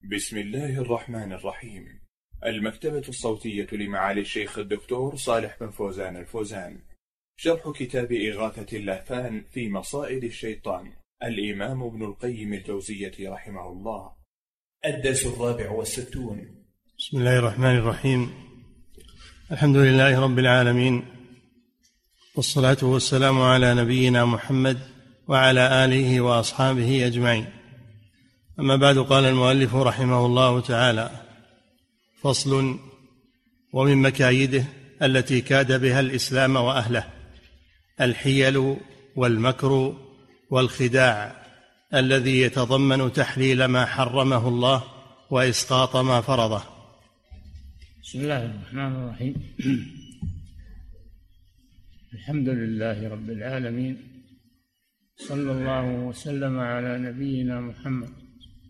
بسم الله الرحمن الرحيم. المكتبة الصوتية لمعالي الشيخ الدكتور صالح بن فوزان الفوزان، شرح كتاب إغاثة اللهفان في مصائد الشيطان، الإمام ابن القيم الجوزية رحمه الله. الدرس 64. بسم الله الرحمن الرحيم. الحمد لله رب العالمين، والصلاة والسلام على نبينا محمد وعلى آله وأصحابه أجمعين. أما بعد، قال المؤلف رحمه الله تعالى: فصل: ومن مكايده التي كاد بها الإسلام وأهله الحيل والمكر والخداع الذي يتضمن تحليل ما حرمه الله وإسقاط ما فرضه. بسم الله الرحمن الرحيم. الحمد لله رب العالمين، صلى الله وسلم على نبينا محمد.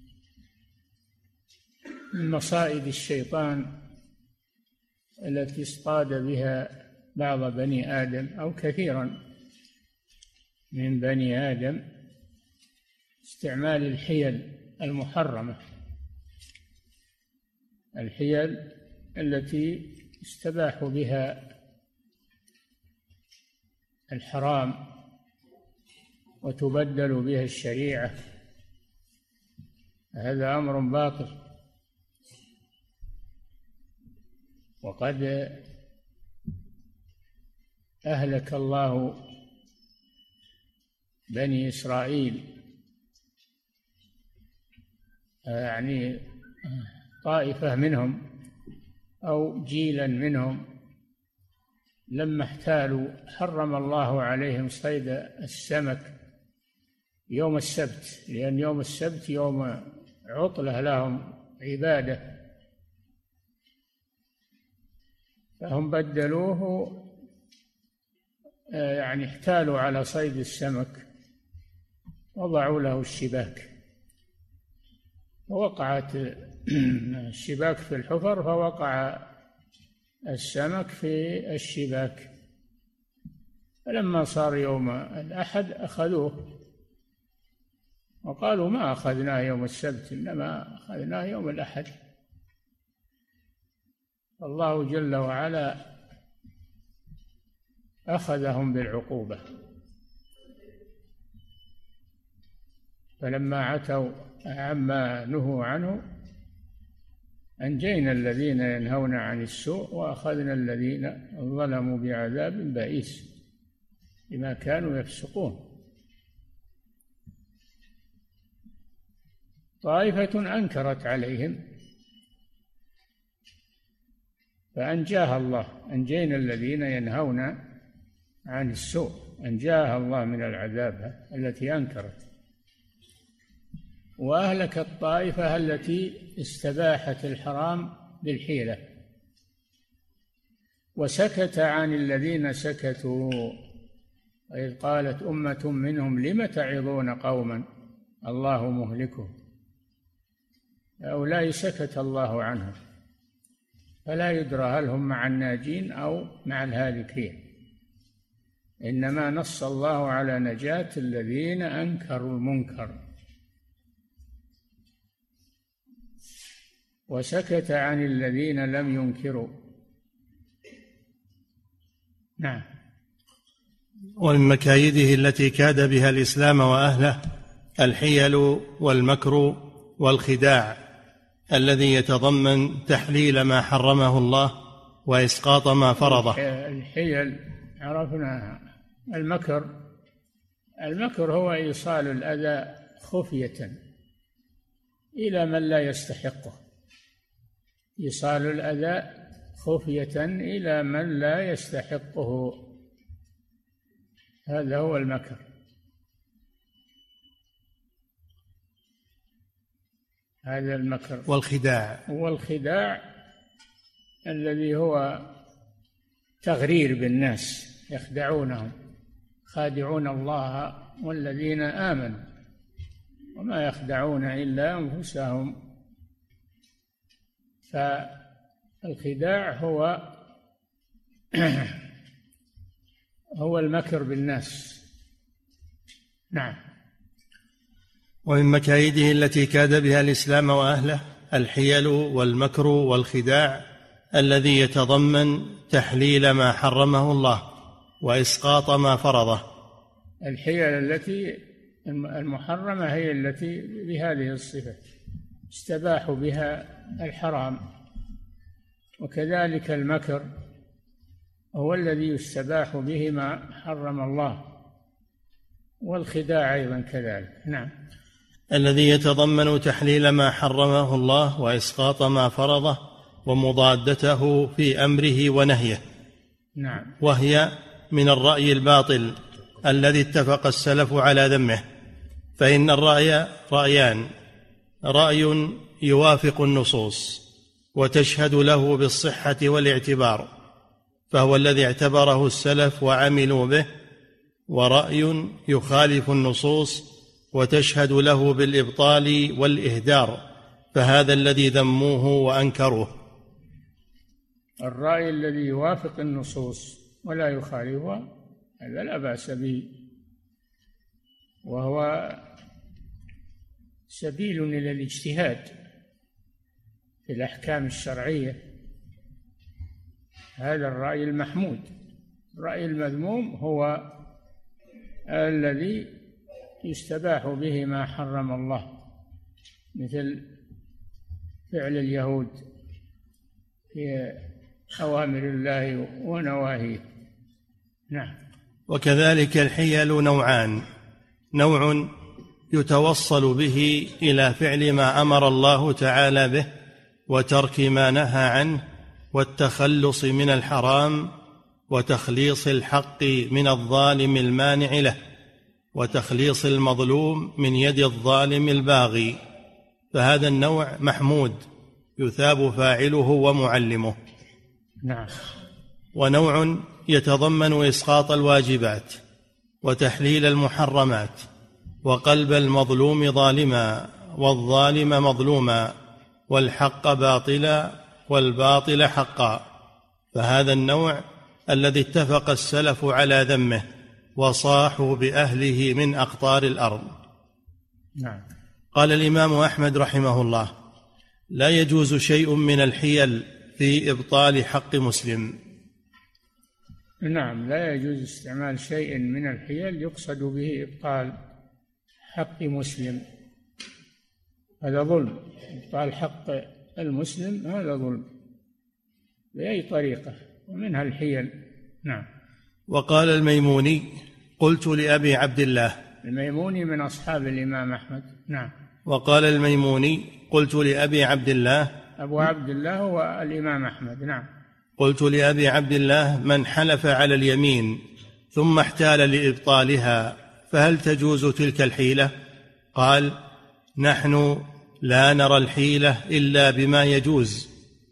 من مصائد الشيطان التي اصطاد بها بعض بني آدم أو كثيرا من بني آدم استعمال الحيل المحرمة، الحيل التي استباح بها الحرام وتبدل بها الشريعة. هذا أمر باطل، وقد أهلك الله بني إسرائيل، يعني طائفة منهم أو جيلا منهم، لما احتالوا حرم الله عليهم صيد السمك يوم السبت، لأن يوم السبت يوم عطلة لهم عبادة، فهم بدلوه، يعني احتالوا على صيد السمك، وضعوا له الشباك، ووقعت الشباك في الحفر، فوقع السمك في الشباك. فلما صار يوم الأحد أخذوه وقالوا: ما أخذناه يوم السبت، إنما أخذناه يوم الأحد. الله جل وعلا أخذهم بالعقوبة، فلما عتوا عما نهوا عنه أنجينا الذين ينهون عن السوء وأخذنا الذين ظلموا بعذاب بئيس بما كانوا يفسقون. طائفة أنكرت عليهم فأنجاها الله، أنجينا الذين ينهون عن السوء، أنجاها الله من العذاب التي أنكرت، وأهلك الطائفة التي استباحت الحرام بالحيلة، وسكت عن الذين سكتوا. وإذ قالت أمة منهم لم تعظون قوما الله مهلكهم، هؤلاء سكت الله عنهم، فلا يدرى هل هم مع الناجين أو مع الهالكين، إنما نص الله على نجاة الذين أنكروا المنكر، وسكت عن الذين لم ينكروا. نعم. ومن مكايده التي كاد بها الإسلام وأهله الحيل والمكر والخداع الذي يتضمن تحليل ما حرمه الله وإسقاط ما فرضه. الحيل عرفناها. المكر هو إيصال الأذى خفية إلى من لا يستحقه، إيصال الأذى خفية إلى من لا يستحقه، هذا هو المكر. هذا المكر. والخداع الذي هو تغرير بالناس، يخدعونهم، خادعون الله والذين آمنوا وما يخدعون إلا أنفسهم. فالخداع هو المكر بالناس. نعم. ومن مكايده التي كاد بها الإسلام وأهله الحيل والمكر والخداع الذي يتضمن تحليل ما حرمه الله وإسقاط ما فرضه. الحيل التي المحرمة هي التي بهذه الصفة استباح بها الحرام، وكذلك المكر هو الذي يستباح به ما حرم الله، والخداع أيضا كذلك. نعم. الذي يتضمن تحليل ما حرمه الله وإسقاط ما فرضه ومضادته في أمره ونهيه. نعم. وهي من الرأي الباطل الذي اتفق السلف على ذمه. فإن الرأي رأيان: رأي يوافق النصوص وتشهد له بالصحة والاعتبار، فهو الذي اعتبره السلف وعملوا به، ورأي يخالف النصوص وتشهد له بالإبطال والإهدار، فهذا الذي ذموه وأنكروه. الرأي الذي يوافق النصوص ولا يخالفها هذا لا بأس به، وهو سبيل إلى الاجتهاد في الأحكام الشرعية. هذا الرأي المحمود. الرأي المذموم هو الذي يستباح به ما حرم الله، مثل فعل اليهود في أوامر الله ونواهيه. نعم. وكذلك الحيل نوعان: نوع يتوصل به إلى فعل ما أمر الله تعالى به وترك ما نهى عنه والتخلص من الحرام وتخليص الحق من الظالم المانع له وتخليص المظلوم من يد الظالم الباغي، فهذا النوع محمود يثاب فاعله ومعلمه. نعم. ونوع يتضمن إسقاط الواجبات وتحليل المحرمات وقلب المظلوم ظالما والظالم مظلوما والحق باطلا والباطل حقا، فهذا النوع الذي اتفق السلف على ذمه وصاحوا بأهله من أقطار الأرض. نعم. قال الإمام أحمد رحمه الله: لا يجوز شيء من الحيل في إبطال حق مسلم. نعم، لا يجوز استعمال شيء من الحيل يقصد به إبطال حق مسلم، هذا ظلم. إبطال حق المسلم هذا ظلم بأي طريقة، ومنها الحيل. نعم. وقال الميموني: قلت لأبي عبد الله. الميموني من أصحاب الإمام أحمد. نعم. وقال الميموني: قلت لأبي عبد الله. أبو عبد الله هو الإمام أحمد. نعم. قلت لأبي عبد الله: من حلف على اليمين ثم احتال لإبطالها فهل تجوز تلك الحيلة؟ قال: نحن لا نرى الحيلة إلا بما يجوز.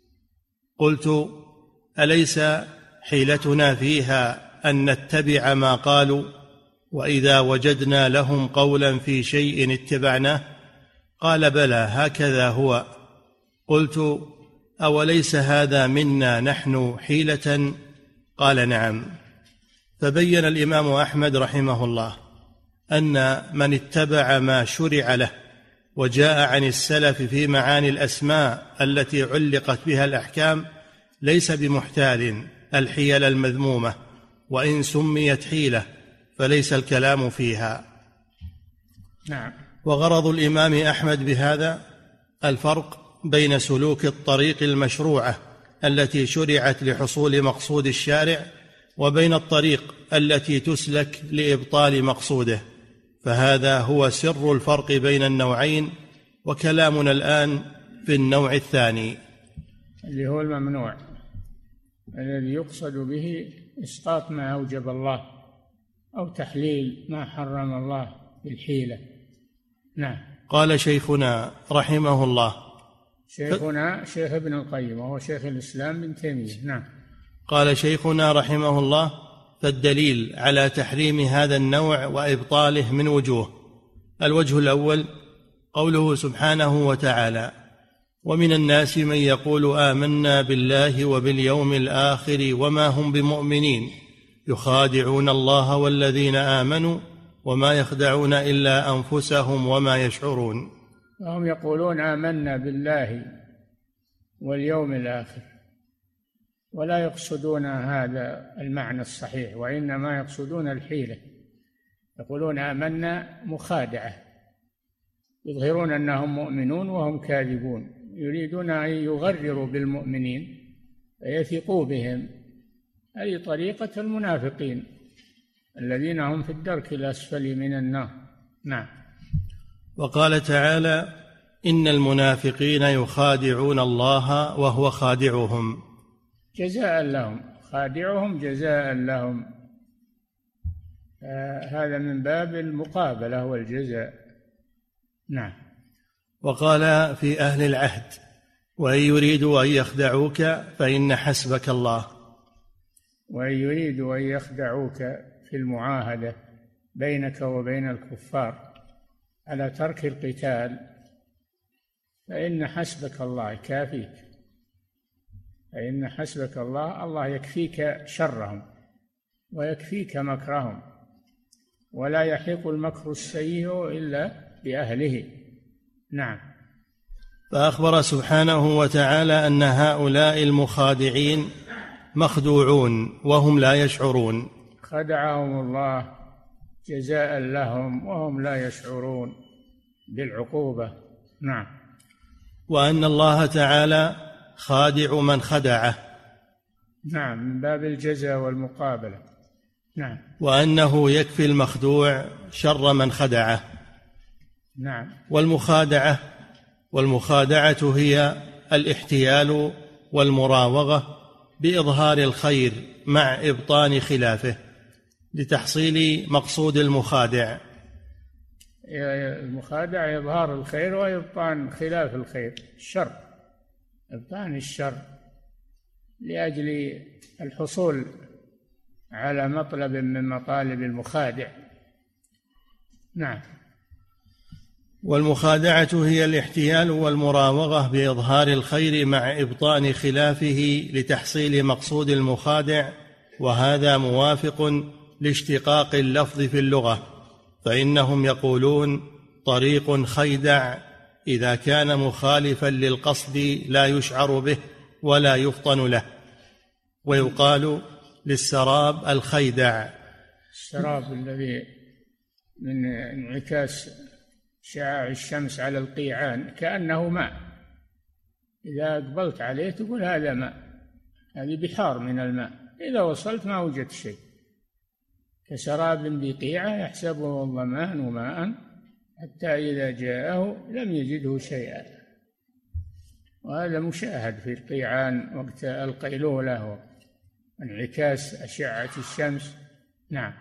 قلت: أليس حيلتنا فيها أن نتبع ما قالوا، وإذا وجدنا لهم قولا في شيء اتبعناه؟ قال: بلى، هكذا هو. قلت: أوليس هذا منا نحن حيلة؟ قال: نعم. فبين الإمام أحمد رحمه الله أن من اتبع ما شرع له وجاء عن السلف في معاني الأسماء التي علقت بها الأحكام ليس بمحتال الحيل المذمومة، وإن سميت حيلة فليس الكلام فيها. نعم. وغرض الإمام أحمد بهذا الفرق بين سلوك الطريق المشروعة التي شرعت لحصول مقصود الشارع وبين الطريق التي تسلك لإبطال مقصوده، فهذا هو سر الفرق بين النوعين، وكلامنا الآن في النوع الثاني اللي هو الممنوع، الذي يقصد به إسقاط ما أوجب الله أو تحليل ما حرم الله بالحيلة. نعم. قال شيخنا رحمه الله، شيخنا شيخ ابن القيم وهو شيخ الإسلام ابن تيمية. نعم. قال شيخنا رحمه الله: فالدليل على تحريم هذا النوع وإبطاله من وجوه. الوجه الأول قوله سبحانه وتعالى: ومن الناس من يقول آمنا بالله وباليوم الآخر وما هم بمؤمنين يخادعون الله والذين آمنوا وما يخدعون إلا أنفسهم وما يشعرون. وهم يقولون آمنا بالله واليوم الآخر، ولا يقصدون هذا المعنى الصحيح، وإنما يقصدون الحيلة. يقولون آمنا مخادعة، يظهرون أنهم مؤمنون وهم كاذبون، يريدون أن يغرروا بالمؤمنين فيثقوا بهم. هذه طريقة المنافقين الذين هم في الدرك الأسفل من النار. نعم. وقال تعالى: إن المنافقين يخادعون الله وهو خادعهم. جزاء لهم، خادعهم جزاء لهم. هذا من باب المقابلة والجزاء. نعم. وقال في أهل العهد: وإن يريدوا أن يخدعوك فإن حسبك الله. وإن يريدوا أن يخدعوك في المعاهدة بينك وبين الكفار على ترك القتال فإن حسبك الله، كافيك. فإن حسبك الله، الله يكفيك شرهم ويكفيك مكرهم، ولا يحيق المكر السيء إلا بأهله. نعم. فأخبر سبحانه وتعالى أن هؤلاء المخادعين مخدوعون وهم لا يشعرون. خدعهم الله جزاء لهم وهم لا يشعرون بالعقوبة. نعم. وأن الله تعالى خادع من خدعه. نعم، من باب الجزاء والمقابلة. نعم. وأنه يكفي المخدوع شر من خدعه. نعم. والمخادعة هي الاحتيال والمراوغة بإظهار الخير مع إبطان خلافه لتحصيل مقصود المخادع. المخادع إظهار الخير وإبطان خلاف الخير، الشر، إبطان الشر لأجل الحصول على مطلب من مطالب المخادع. نعم. والمخادعة هي الاحتيال والمراوغة بإظهار الخير مع إبطان خلافه لتحصيل مقصود المخادع، وهذا موافق لاشتقاق اللفظ في اللغة، فإنهم يقولون طريق خيدع إذا كان مخالفا للقصد لا يشعر به ولا يفطن له. ويقال للسراب الخيدع، السراب الذي من انعكاس شعاع الشمس على القيعان كأنه ماء، إذا أقبلت عليه تقول هذا ماء، هذه بحار من الماء، إذا وصلت ما وجدت شيء. كسراب بقيعة يحسبه الظمآن ماء حتى إذا جاءه لم يجده شيئا. وهذا مشاهد في القيعان وقت القيلولة وانعكاس أشعة الشمس. نعم.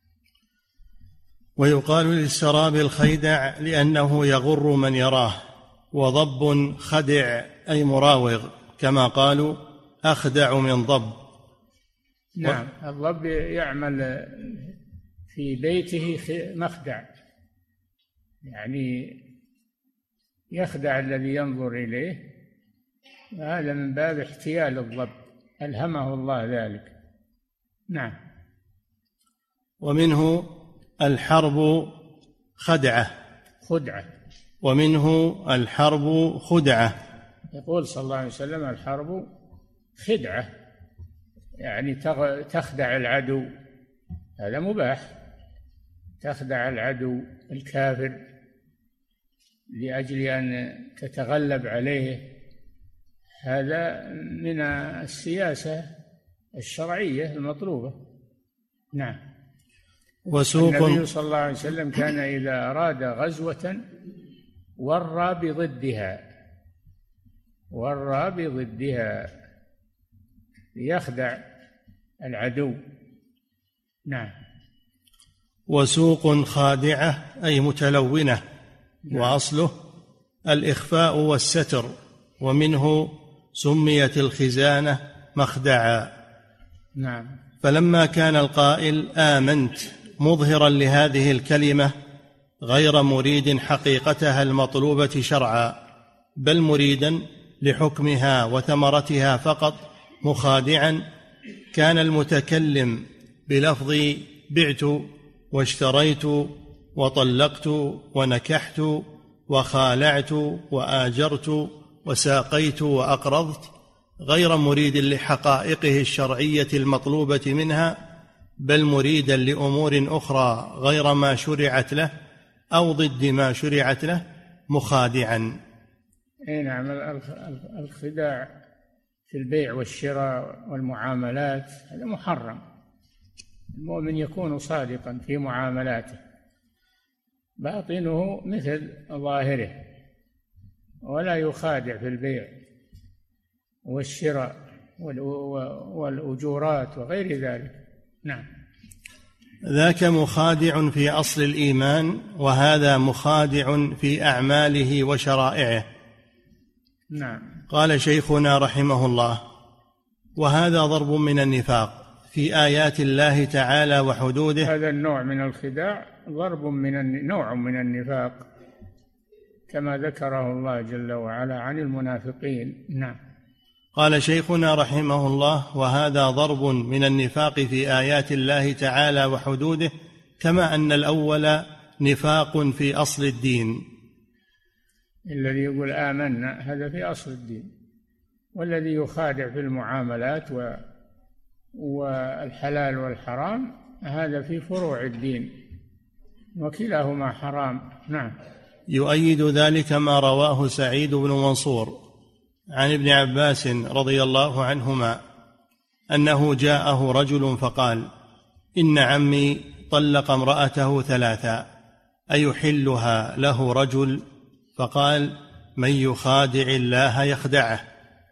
ويقال للسراب الخيدع لأنه يغر من يراه. وضب خدع أي مراوغ، كما قالوا أخدع من ضب. نعم. الضب يعمل في بيته مخدع، يعني يخدع الذي ينظر إليه، وهذا من باب احتيال الضب، ألهمه الله ذلك. نعم. ومنه الحرب خدعة، ومنه الحرب خدعة. يقول صلى الله عليه وسلم الحرب خدعة، يعني تخدع العدو، هذا مباح، تخدع العدو الكافر لأجل أن تتغلب عليه، هذا من السياسة الشرعية المطلوبة. نعم. وسوق النبي صلى الله عليه وسلم كان إذا أراد غزوة ورى بضدها ليخدع العدو. نعم. وسوق خادعة أي متلونة. نعم. وأصله الإخفاء والستر، ومنه سميت الخزانة مخدعا. نعم. فلما كان القائل آمنت مظهرا لهذه الكلمة غير مريد حقيقتها المطلوبة شرعا، بل مريدا لحكمها وثمرتها فقط مخادعا، كان المتكلم بلفظ بعت واشتريت وطلقت ونكحت وخالعت وآجرت وساقيت وأقرضت، غير مريد لحقائقه الشرعية المطلوبة منها، بل مريدا لأمور أخرى غير ما شرعت له أو ضد ما شرعت له، مخادعا. نعم، الخداع في البيع والشراء والمعاملات هذا محرم. المؤمن يكون صادقا في معاملاته، باطنه مثل ظاهره، ولا يخادع في البيع والشراء والأجورات وغير ذلك. نعم. ذاك مخادع في أصل الإيمان، وهذا مخادع في أعماله وشرائعه. نعم. قال شيخنا رحمه الله: وهذا ضرب من النفاق في آيات الله تعالى وحدوده. هذا النوع من الخداع ضرب نوع من النفاق كما ذكره الله جل وعلا عن المنافقين. نعم. قال شيخنا رحمه الله: وهذا ضرب من النفاق في آيات الله تعالى وحدوده، كما أن الأول نفاق في أصل الدين. الذي يقول آمنا هذا في أصل الدين، والذي يخادع في المعاملات والحلال والحرام هذا في فروع الدين، وكلاهما حرام. نعم. يؤيد ذلك ما رواه سعيد بن منصور عن ابن عباس رضي الله عنهما أنه جاءه رجل فقال: إن عمي طلق امرأته 3، أيحلها له رجل؟ فقال: من يخادع الله يخدعه.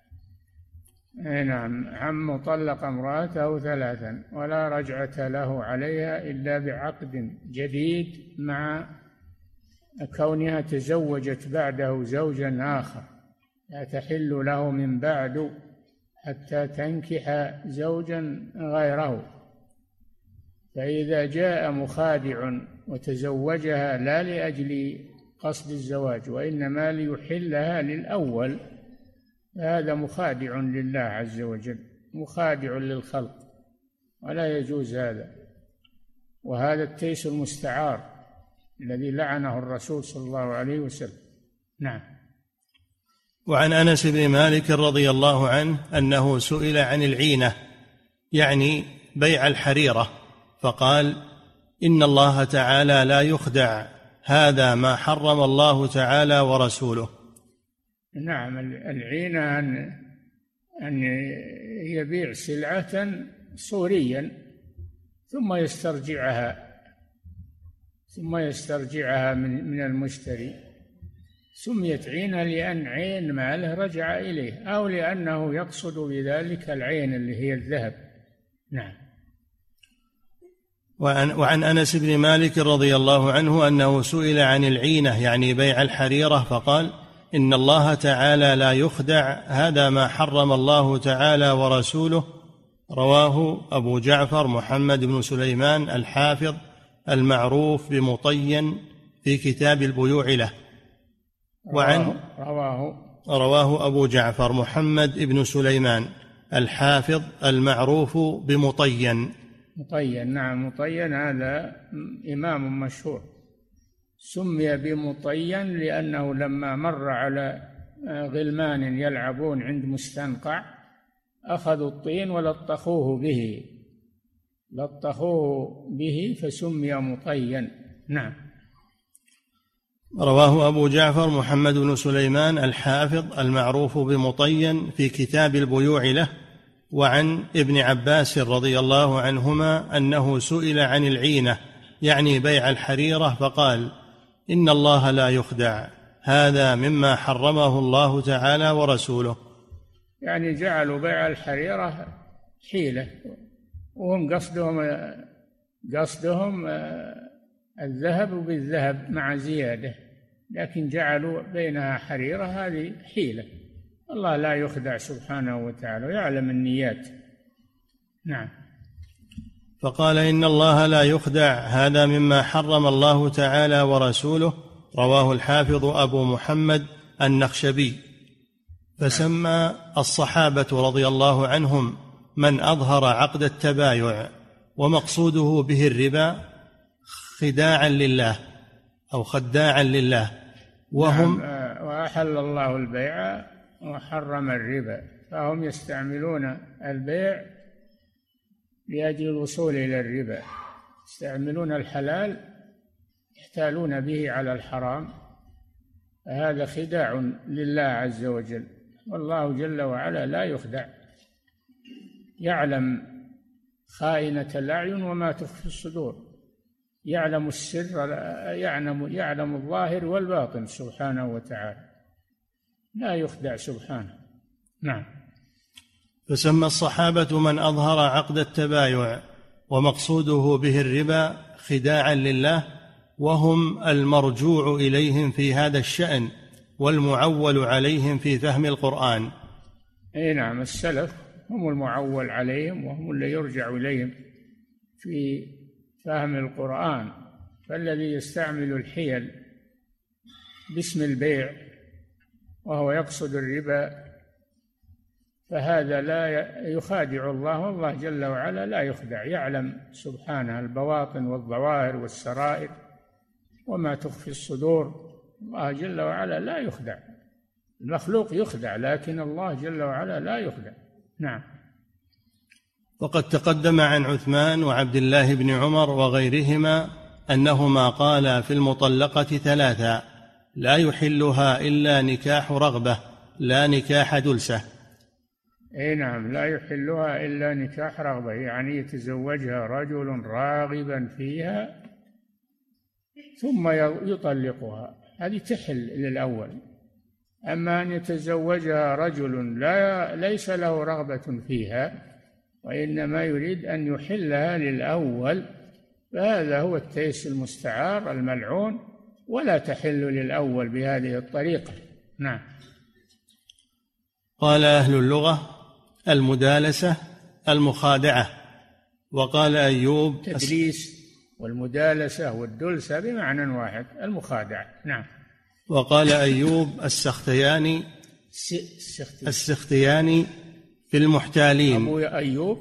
نعم، عم طلق امرأته 3 ولا رجعة له عليها إلا بعقد جديد، مع كونها تزوجت بعده زوجا آخر، لا تحل له من بعد حتى تنكح زوجا غيره. فإذا جاء مخادع وتزوجها لا لأجل قصد الزواج وإنما ليحلها للأول، هذا مخادع لله عز وجل، مخادع للخلق، ولا يجوز هذا. وهذا التيس المستعار الذي لعنه الرسول صلى الله عليه وسلم. نعم. وعن أنس بن مالك رضي الله عنه أنه سئل عن العينة، يعني بيع الحريرة، فقال: إن الله تعالى لا يخدع، هذا ما حرم الله تعالى ورسوله. نعم، العينة أن يبيع سلعة صوريا ثم يسترجعها من المشتري، سميت عينة لأن عين ماله رجع إليه، أو لأنه يقصد بذلك العين اللي هي الذهب. نعم. وعن أنس بن مالك رضي الله عنه أنه سئل عن العينة، يعني بيع الحريرة، فقال: إن الله تعالى لا يخدع، هذا ما حرم الله تعالى ورسوله. رواه أبو جعفر محمد بن سليمان الحافظ المعروف بمطين في كتاب البيوع له. رواه أبو جعفر محمد بن سليمان الحافظ المعروف بمطين. نعم، مطين هذا إمام مشهور، سمي بمطين لأنه لما مر على غلمان يلعبون عند مستنقع أخذوا الطين ولطخوه به فسمي مطين. نعم. رواه أبو جعفر محمد بن سليمان الحافظ المعروف بمطين في كتاب البيوع له. وعن ابن عباس رضي الله عنهما أنه سئل عن العينة، يعني بيع الحريرة، فقال: إن الله لا يخدع، هذا مما حرمه الله تعالى ورسوله. يعني جعلوا بيع الحريرة حيلة، وهم قصدهم الذهب بالذهب مع زيادة، لكن جعلوا بينها حريرة، هذه حيلة. الله لا يخدع سبحانه وتعالى ويعلم النيات. نعم. فقال: إن الله لا يخدع، هذا مما حرم الله تعالى ورسوله. رواه الحافظ أبو محمد النخشبي. فسمى الصحابة رضي الله عنهم من أظهر عقد التبايع ومقصوده به الربا خداعا لله أو خداعا لله، وهم وأحل الله البيع وحرم الربا، فهم يستعملون البيع لأجل الوصول إلى الربا، يستعملون الحلال يحتالون به على الحرام، هذا خداع لله عز وجل، والله جل وعلا لا يخدع، يعلم خائنة الأعين وما تخفي الصدور، يعلم السر، يعلم الظاهر والباطن سبحانه وتعالى، لا يخدع سبحانه. نعم. فسمى الصحابة من أظهر عقد التبايع ومقصوده به الربا خداعا لله، وهم المرجوع إليهم في هذا الشأن والمعول عليهم في فهم القرآن. أي نعم، السلف هم المعول عليهم وهم اللي يرجع إليهم في فهم القرآن، فالذي يستعمل الحيل باسم البيع وهو يقصد الربا فهذا لا يخادع الله، والله جل وعلا لا يخدع، يعلم سبحانه البواطن والظواهر والسرائر وما تخفي الصدور، الله جل وعلا لا يخدع، المخلوق يخدع لكن الله جل وعلا لا يخدع. نعم. وقد تقدم عن عثمان وعبد الله بن عمر وغيرهما أنهما قالا في المطلقة 3: لا يحلها إلا نكاح رغبة لا نكاح دلسة. اي نعم، لا يحلها الا نكاح رغبه، يعني يتزوجها رجل راغبا فيها ثم يطلقها، هذه تحل للاول. اما ان يتزوجها رجل ليس له رغبه فيها وانما يريد ان يحلها للاول، فهذا هو التيس المستعار الملعون، ولا تحل للاول بهذه الطريقه. نعم. قال أهل اللغة: المدالسة المخادعة. وقال أيوب: التدليس والمدالسة والدلسة بمعنى واحد، المخادعة. نعم. وقال أيوب: السختياني في المحتالين. أبو أيوب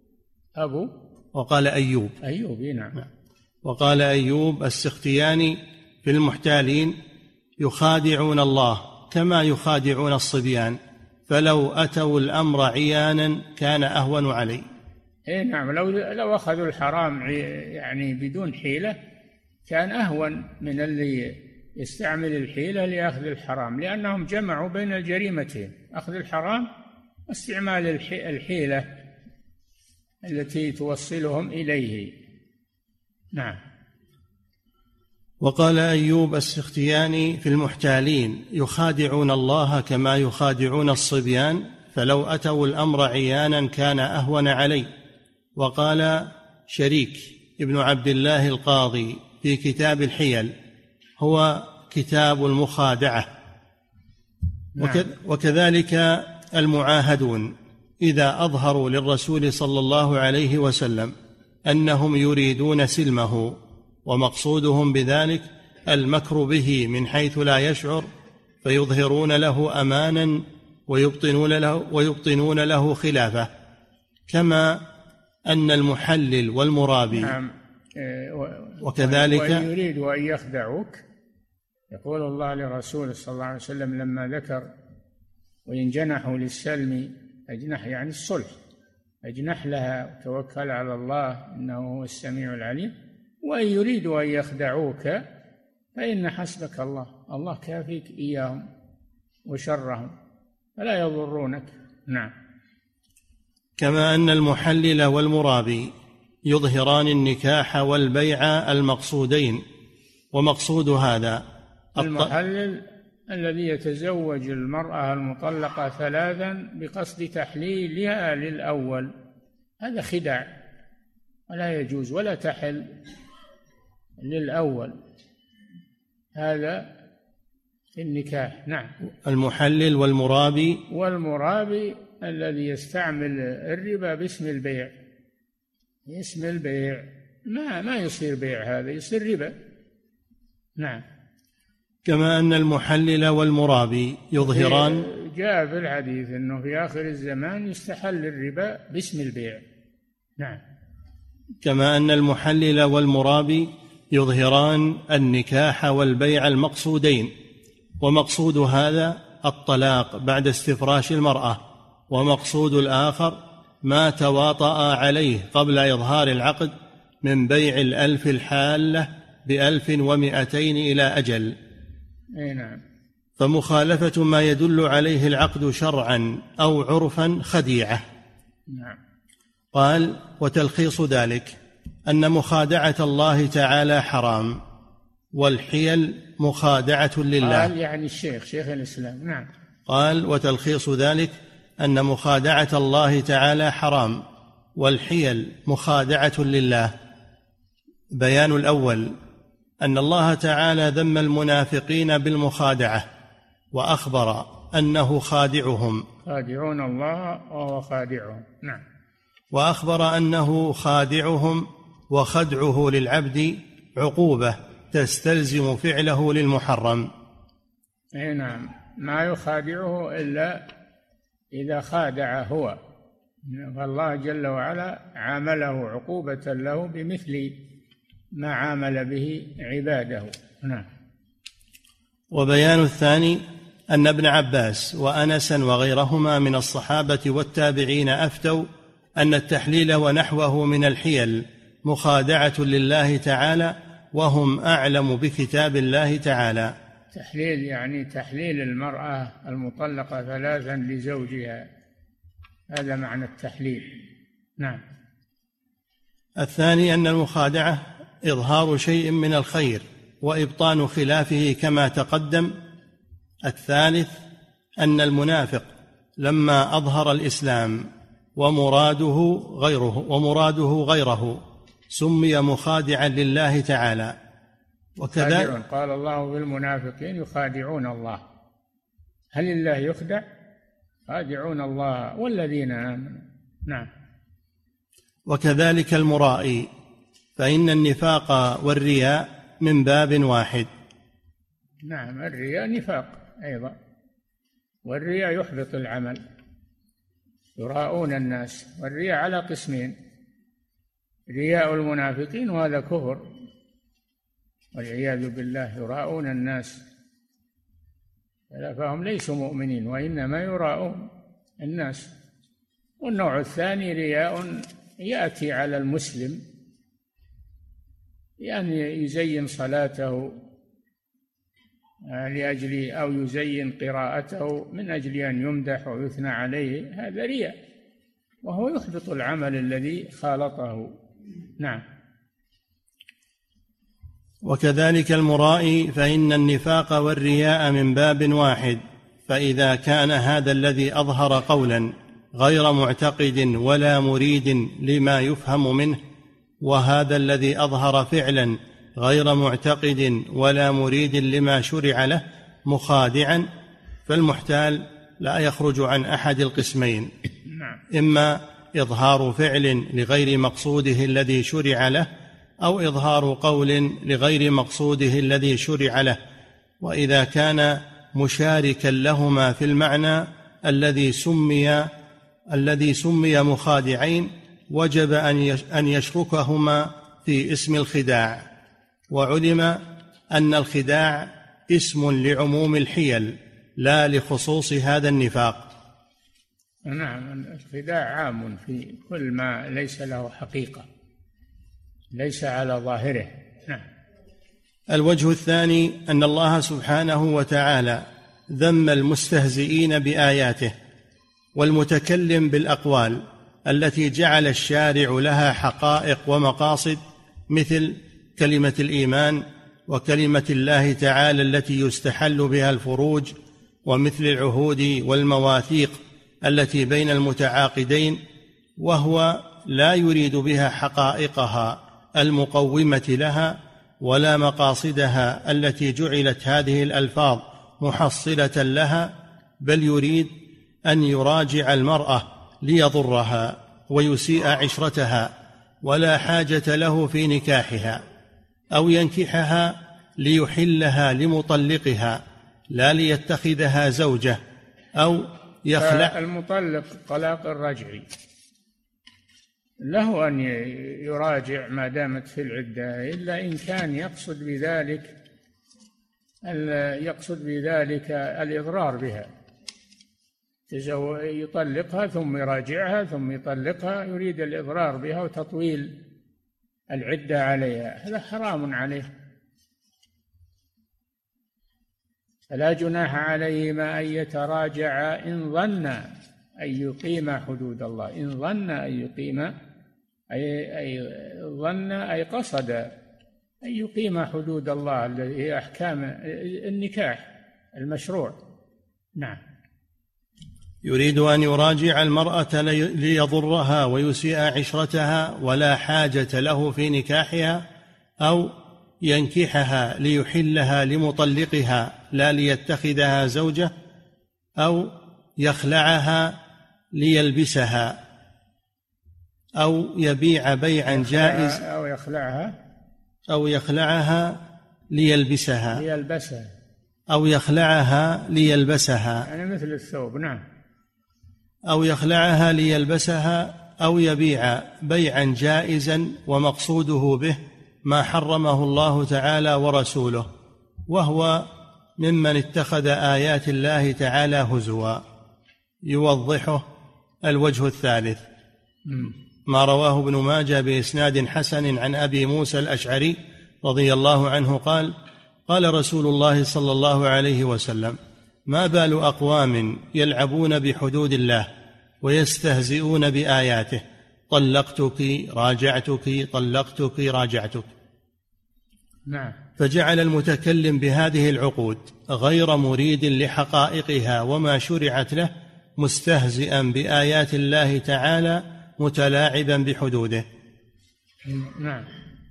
وقال أيوب. نعم. وقال أيوب: السختياني في المحتالين يخادعون الله كما يخادعون الصبيان، فلو أتوا الأمر عيانا كان أهون عليه. إيه نعم، لو أخذوا الحرام يعني بدون حيلة كان أهون من اللي يستعمل الحيلة لأخذ الحرام، لأنهم جمعوا بين الجريمتين، أخذ الحرام واستعمال الحيلة التي توصلهم إليه. نعم. وقال أيوب: السختياني في المحتالين يخادعون الله كما يخادعون الصبيان، فلو أتوا الأمر عيانا كان أهون علي. وقال شريك ابن عبد الله القاضي في كتاب الحيل: هو كتاب المخادعة. نعم. وكذلك المعاهدون إذا أظهروا للرسول صلى الله عليه وسلم أنهم يريدون سلمه ومقصودهم بذلك المكر به من حيث لا يشعر، فيظهرون له أمانا ويبطنون له خلافه، كما أن المحلل والمرابي. نعم. وكذلك وإن يريدوا أن يخدعوك، يقول الله لرسوله صلى الله عليه وسلم لما ذكر: وإن جنحوا للسلم أجنح، يعني الصلح، أجنح لها وتوكل على الله إنه هو السميع العليم. وإن يريدوا أن يخدعوك فإن حسبك الله، الله كافيك إياهم وشرهم فلا يضرونك. نعم. كما أن المحلل والمرابي يظهران النكاح والبيع المقصودين، ومقصود هذا المحلل الذي يتزوج المرأة المطلقة 3 بقصد تحليلها للأول، هذا خداع ولا يجوز، ولا تحل للأول، هذا في النكاح. نعم. المحلل والمرابي الذي يستعمل الربا باسم البيع، اسم البيع ما يصير بيع، هذا يصير ربا. نعم. كما أن المحلل والمرابي يظهران، جاء في الحديث أنه في آخر الزمان يستحل الربا باسم البيع. نعم. كما أن المحلل والمرابي يظهران النكاح والبيع المقصودين، ومقصود هذا الطلاق بعد استفراش المرأة، ومقصود الآخر ما تواطأ عليه قبل إظهار العقد من بيع 1000 الحالة ب1200 إلى أجل. نعم. فمخالفة ما يدل عليه العقد شرعا أو عرفا خديعة. نعم. قال: وتلخيص ذلك أن مخادعة الله تعالى حرام، والحيل مخادعة لله. قال يعني شيخ الإسلام. نعم. قال: وتلخيص ذلك أن مخادعة الله تعالى حرام، والحيل مخادعة لله. بيان الأول أن الله تعالى ذم المنافقين بالمخادعة، وأخبر أنه خادعهم، خادعون الله وهو خادعهم. نعم. وأخبر أنه خادعهم، وخدعه للعبد عقوبة تستلزم فعله للمحرم. نعم. ما يخادعه إلا إذا خادع هو، فالله جل وعلا عامله عقوبة له بمثل ما عامل به عباده. نعم. وبيان الثاني أن ابن عباس وأنسا وغيرهما من الصحابة والتابعين أفتوا أن التحليل ونحوه من الحيل مخادعة لله تعالى، وهم أعلم بكتاب الله تعالى. تحليل يعني تحليل المرأة المطلقة 3 لزوجها، هذا معنى التحليل. نعم. الثاني أن المخادعة إظهار شيء من الخير وإبطان خلافه كما تقدم. الثالث أن المنافق لما أظهر الإسلام ومراده غيره سمي مخادعا لله تعالى. وكذلك قال الله بالمنافقين يخادعون الله. هل الله يخدع؟ خادعون الله والذين آمنوا. نعم. وكذلك المرائي، فإن النفاق والرياء من باب واحد. نعم. الرياء نفاق أيضا، والرياء يحبط العمل، يراءون الناس. والرياء على قسمين: رياء المنافقين وهذا كفر والعياذ بالله، يراءون الناس، فهم ليسوا مؤمنين وإنما يراءون الناس. والنوع الثاني رياء يأتي على المسلم يعني يزين صلاته لأجل أو يزين قراءته من أجل أن يمدح ويثنى عليه، هذا رياء وهو يحبط العمل الذي خالطه. نعم. وكذلك المرائي، فإن النفاق والرياء من باب واحد، فإذا كان هذا الذي أظهر قولا غير معتقد ولا مريد لما يفهم منه، وهذا الذي أظهر فعلا غير معتقد ولا مريد لما شرع له مخادعا، فالمحتال لا يخرج عن أحد القسمين: إما إظهار فعل لغير مقصوده الذي شرع له، أو إظهار قول لغير مقصوده الذي شرع له. وإذا كان مشاركا لهما في المعنى الذي سمي مخادعين، وجب أن يشركهما في اسم الخداع. وعلم أن الخداع اسم لعموم الحيل لا لخصوص هذا النفاق. نعم. الخداع عام في كل ما ليس له حقيقة، ليس على ظاهره. نعم. الوجه الثاني أن الله سبحانه وتعالى ذم المستهزئين بآياته والمتكلم بالأقوال التي جعل الشارع لها حقائق ومقاصد، مثل كلمة الإيمان وكلمة الله تعالى التي يستحل بها الفروج، ومثل العهود والمواثيق التي بين المتعاقدين، وهو لا يريد بها حقائقها المقومة لها ولا مقاصدها التي جعلت هذه الألفاظ محصلة لها، بل يريد أن يراجع المرأة ليضرها ويسيء عشرتها، ولا حاجة له في نكاحها، أو ينكحها ليحلها لمطلقها لا ليتخذها زوجة، أو يخلع. المطلق طلاق الرجعي له أن يراجع ما دامت في العدة، إلا إن كان يقصد بذلك يقصد بذلك الإضرار بها، يطلقها ثم يراجعها ثم يطلقها، يريد الإضرار بها وتطويل العدة عليها، هذا حرام عليه. فلا جناح عليهما أن يتراجعا إن ظن أن يقيما حدود الله. إن ظن أن يقيما أي ظن أي قصد أن يقيما حدود الله التي هي أحكام النكاح المشروع. نعم. يريد أن يراجع المرأة ليضرها ويسيء عشرتها ولا حاجة له في نكاحها، أو ينكحها ليحلها لمطلقها لا ليتخذها زوجة، أو يخلعها ليلبسها، أو يبيع بيعا جائز، أو يخلعها ليلبسها أو يخلعها ليلبسها، يعني مثل الثوب. نعم. أو يخلعها ليلبسها، أو يبيع بيعا جائزا ومقصوده به ما حرمه الله تعالى ورسوله، وهو ممن اتخذ آيات الله تعالى هزوا. يوضحه الوجه الثالث ما رواه ابن ماجه بإسناد حسن عن أبي موسى الأشعري رضي الله عنه قال: قال رسول الله صلى الله عليه وسلم: ما بال أقوام يلعبون بحدود الله ويستهزئون بآياته، طلقتك راجعتك طلقتك راجعتك. نعم. فجعل المتكلم بهذه العقود غير مريد لحقائقها وما شرعت له، مستهزئا بآيات الله تعالى متلاعبا بحدوده. نعم.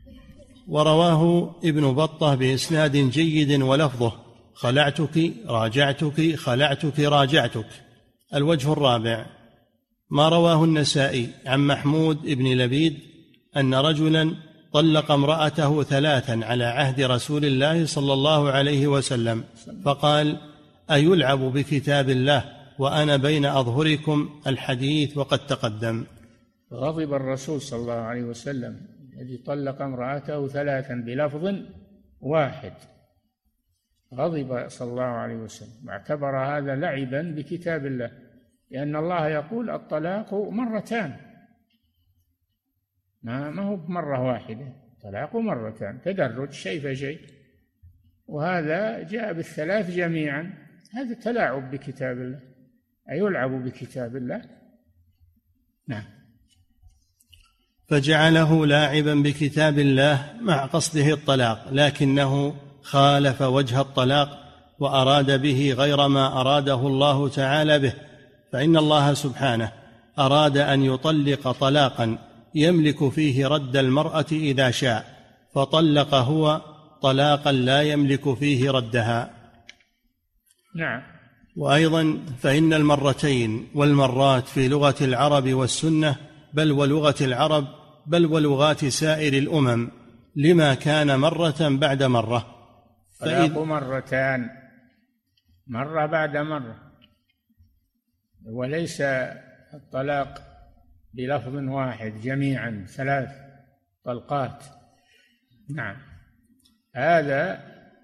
ورواه ابن بطة بإسناد جيد ولفظه: خلعتك راجعتك خلعتك راجعتك. الوجه الرابع ما رواه النسائي عن محمود بن لبيد أن رجلا طلق امرأته 3 على عهد رسول الله صلى الله عليه وسلم، فقال: أيلعب بكتاب الله وأنا بين أظهركم؟ الحديث وقد تقدم. غضب الرسول صلى الله عليه وسلم الذي طلق امرأته 3 بلفظ واحد، غضب صلى الله عليه وسلم واعتبر هذا لعبا بكتاب الله، لأن الله يقول: الطلاق مرتان، ما هو بمرة واحدة، الطلاق مرتان، تدرج شيء فشيء، وهذا جاء بال3 جميعا، هذا تلاعب بكتاب الله، أيلعب بكتاب الله. نعم. فجعله لاعبا بكتاب الله مع قصده الطلاق، لكنه خالف وجه الطلاق وأراد به غير ما أراده الله تعالى به، فإن الله سبحانه أراد أن يطلق طلاقا يملك فيه رد المرأة إذا شاء، فطلق هو طلاقا لا يملك فيه ردها. نعم. وأيضا فإن المرتين والمرات في لغة العرب والسنة بل ولغة العرب بل ولغات سائر الأمم لما كان مرة بعد مرة. طلاق مرتان، مرة بعد مرة، وليس الطلاق بلفظ واحد جميعا 3 طلقات. نعم. هذا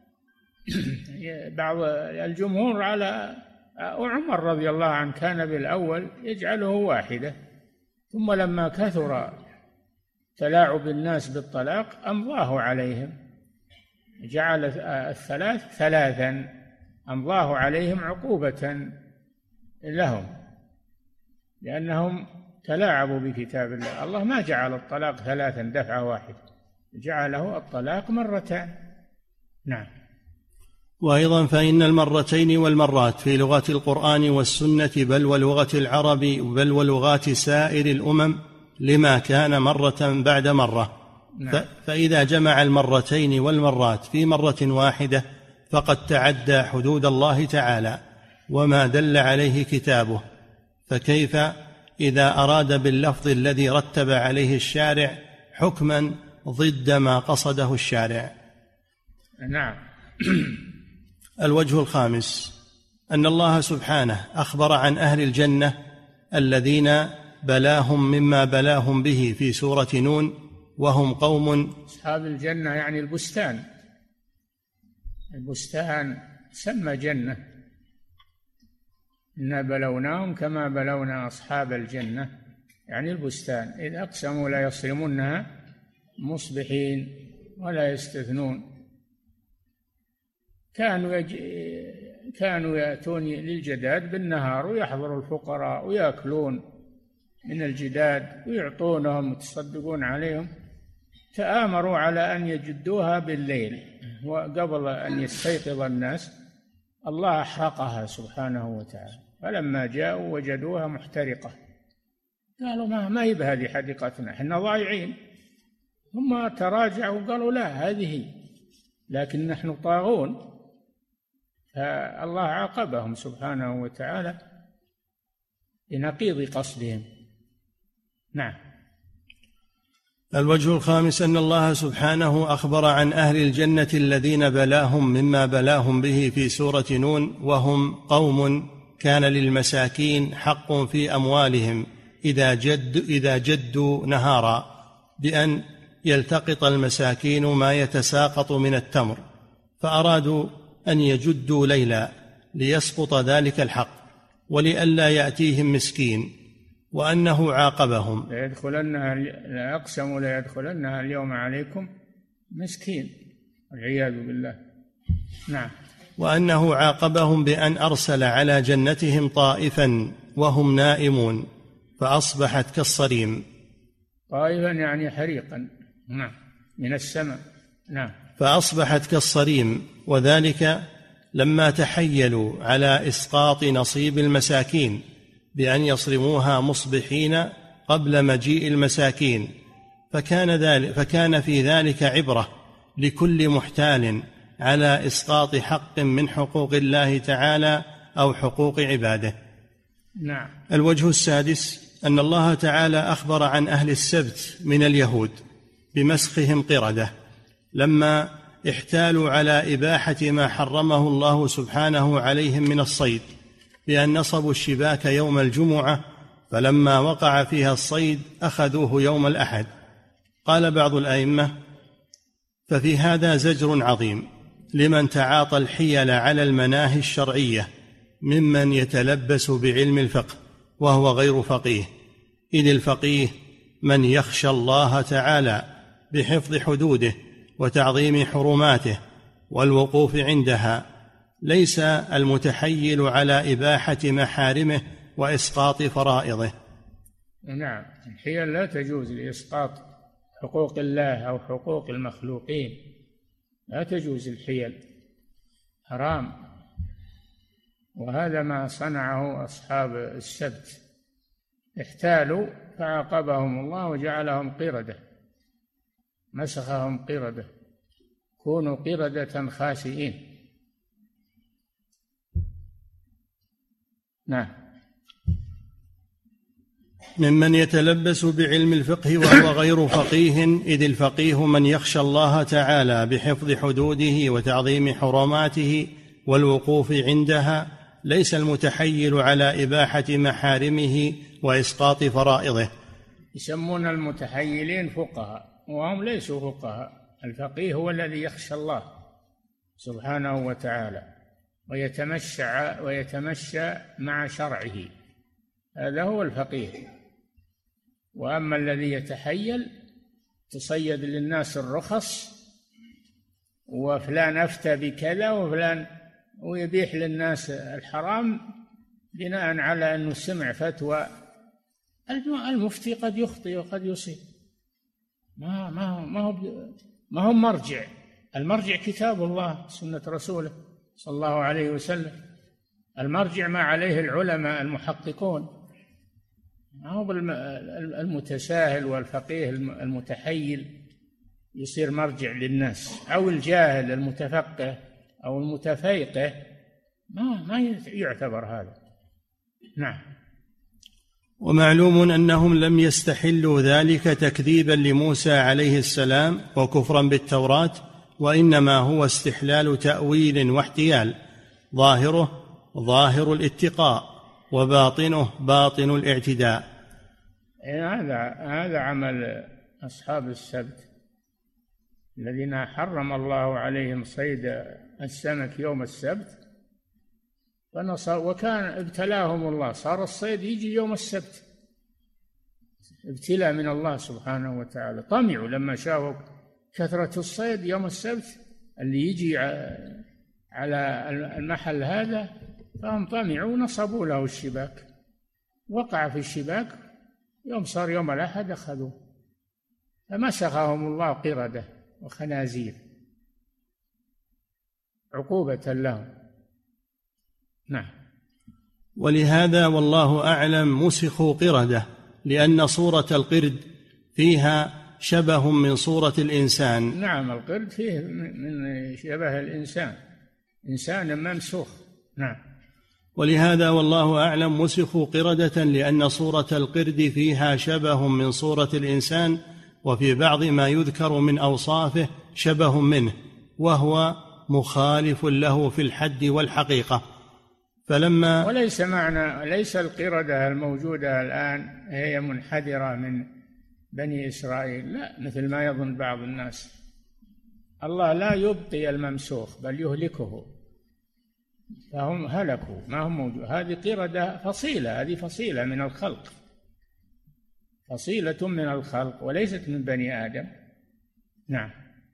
بعض الجمهور على عمر رضي الله عنه كان بالأول يجعله واحدة، ثم لما كثر تلاعب الناس بالطلاق أمضاه عليهم، جعل 3 أمضاه عليهم عقوبة لهم، لأنهم تلاعبوا بكتاب الله. الله ما جعل الطلاق 3 دفعة واحدة، جعله الطلاق مرتان. نعم. وأيضا فإن المرتين والمرات في لغة القرآن والسنة بل ولغة العرب بل ولغات سائر الأمم لما كان مرة بعد مرة. نعم. فإذا جمع المرتين والمرات في مرة واحدة فقد تعدى حدود الله تعالى وما دل عليه كتابه، فكيف إذا أراد باللفظ الذي رتب عليه الشارع حكما ضد ما قصده الشارع؟ نعم. الوجه الخامس أن الله سبحانه أخبر عن أهل الجنة الذين بلاهم مما بلاهم به في سورة نون، وهم قوم أصحاب الجنة يعني البستان البستان سمى جنة، إنا بلوناهم كما بلونا أصحاب الجنة، يعني البستان، إذ أقسموا لا يصرمنها مصبحين ولا يستثنون. كانوا يأتون للجداد بالنهار ويحضروا الفقراء ويأكلون من الجداد ويعطونهم ويتصدقون عليهم، تآمروا على أن يجدوها بالليل، وقبل أن يستيقظ الناس الله أحرقها سبحانه وتعالى، فلما جاءوا وجدوها محترقة قالوا ما هي بهذه حديقتنا، احنا ضايعين. ثم تراجعوا وقالوا لا هذه، لكن نحن طاغون، فالله عاقبهم سبحانه وتعالى لنقيض قصدهم. نعم. الوجه الخامس أن الله سبحانه أخبر عن أهل الجنة الذين بلاهم مما بلاهم به في سورة نون، وهم قوم كان للمساكين حق في أموالهم إذا جدوا نهارا، بأن يلتقط المساكين ما يتساقط من التمر، فأرادوا أن يجدوا ليلا ليسقط ذلك الحق ولئلا يأتيهم مسكين، وأنه عاقبهم لا أقسموا لا يدخلنها اليوم عليكم مسكين، والعياذ بالله. نعم. وأنه عاقبهم بأن أرسل على جنتهم طائفا وهم نائمون فأصبحت كالصريم. طائفا يعني حريقا، نعم، من السماء. نعم. فأصبحت كالصريم، وذلك لما تحيلوا على إسقاط نصيب المساكين بأن يصرموها مصبحين قبل مجيء المساكين، فكان في ذلك عبرة لكل محتال على إسقاط حق من حقوق الله تعالى أو حقوق عباده. نعم. الوجه السادس أن الله تعالى أخبر عن أهل السبت من اليهود بمسخهم قردة لما احتالوا على إباحة ما حرمه الله سبحانه عليهم من الصيد، بأن نصبوا الشباك يوم الجمعة، فلما وقع فيها الصيد أخذوه يوم الأحد. قال بعض الأئمة: ففي هذا زجر عظيم لمن تعاطى الحيل على المناهي الشرعية ممن يتلبس بعلم الفقه وهو غير فقيه، إذ الفقيه من يخشى الله تعالى بحفظ حدوده وتعظيم حرماته والوقوف عندها، ليس المتحيل على إباحة محارمه وإسقاط فرائضه. نعم. الحيل لا تجوز لإسقاط حقوق الله أو حقوق المخلوقين، لا تجوز الحيل، حرام. وهذا ما صنعه أصحاب السبت، احتالوا فعاقبهم الله وجعلهم قردة، مسخهم قردة، كونوا قردة خاسئين. نعم. ممن يتلبس بعلم الفقه وهو غير فقيه، إذ الفقيه من يخشى الله تعالى بحفظ حدوده وتعظيم حرماته والوقوف عندها، ليس المتحيل على إباحة محارمه وإسقاط فرائضه. يسمون المتحيلين فقهاء وهم ليسوا فقهاء. الفقيه هو الذي يخشى الله سبحانه وتعالى ويتمشى مع شرعه، هذا هو الفقيه. وأما الذي يتحيل تصيد للناس الرخص، وفلان أفتى بكذا وفلان، ويبيح للناس الحرام بناء على أنه سمع فتوى. المفتي قد يخطئ وقد يصيب، ما هو مرجع. المرجع كتاب الله سنة رسوله صلى الله عليه وسلم، المرجع ما عليه العلماء المحققون، ما هو المتساهل والفقيه المتحيل يصير مرجع للناس، أو الجاهل المتفقه أو المتفيقه، ما يعتبر هذا. نعم. ومعلوم أنهم لم يستحلوا ذلك تكذيبا لموسى عليه السلام وكفرا بالتوراة، وإنما هو استحلال تأويل واحتيال، ظاهره ظاهر الاتقاء وباطنه باطن الاعتداء. هذا عمل أصحاب السبت، الذين حرم الله عليهم صيد السمك يوم السبت وكان ابتلاهم الله، صار الصيد يجي يوم السبت، ابتلاء من الله سبحانه وتعالى. طمعوا لما شافوا كثرة الصيد يوم السبت اللي يجي على المحل هذا، فهم طمعوا ونصبوا له الشباك، وقع في الشباك، يوم صار يوم الأحد أخذوه، فمسخهم الله قردة وخنازير عقوبة لهم. نعم. ولهذا والله أعلم مسخوا قردة، لأن صورة القرد فيها شبه من صورة الإنسان. نعم، القرد فيه من شبه الإنسان، إنسان ممسوخ. نعم. ولهذا والله أعلم مسخوا قردة، لأن صورة القرد فيها شبه من صورة الإنسان، وفي بعض ما يذكر من أوصافه شبه منه، وهو مخالف له في الحد والحقيقة. فلما ليس القردة الموجودة الآن هي منحدرة من بني إسرائيل، لا، مثل ما يظن بعض الناس. الله لا يبقي الممسوخ بل يهلكه، فهم هلكوا، ما هم موجود. هذه قردة فصيلة، هذه فصيلة من الخلق، فصيلة من الخلق وليست من بني آدم. نعم.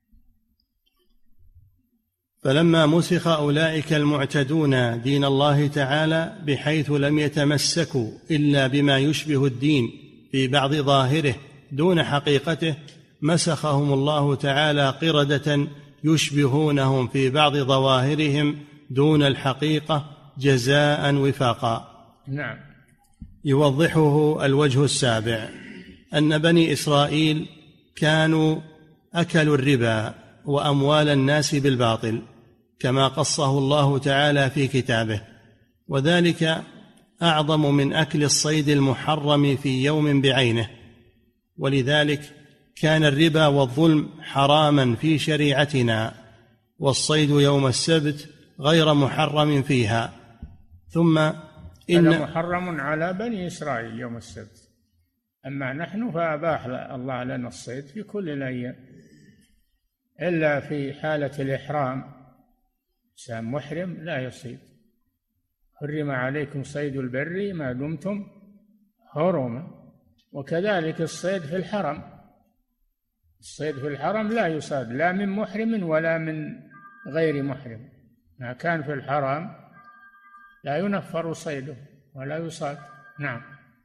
فلما مسخ أولئك المعتدون دين الله تعالى بحيث لم يتمسكوا إلا بما يشبه الدين في بعض ظاهره دون حقيقته، مسخهم الله تعالى قردة يشبهونهم في بعض ظواهرهم دون الحقيقة جزاء وفاقا. نعم. يوضحه الوجه السابع أن بني إسرائيل كانوا أكلوا الربا وأموال الناس بالباطل كما قصه الله تعالى في كتابه، وذلك أعظم من أكل الصيد المحرم في يوم بعينه. ولذلك كان الربا والظلم حراما في شريعتنا، والصيد يوم السبت غير محرم فيها. ثم هذا محرم على بني إسرائيل يوم السبت، أما نحن فأباح الله لنا الصيد في كل الأيام، إلا في حالة الإحرام، إنسان محرم لا يصيد. حرم عليكم صيد البر ما دمتم حرما. وكذلك الصيد في الحرم، الصيد في الحرم لا يصاد لا من محرم ولا من غير محرم، ما كان في الحرم لا ينفر صيده ولا يصاد. نعم.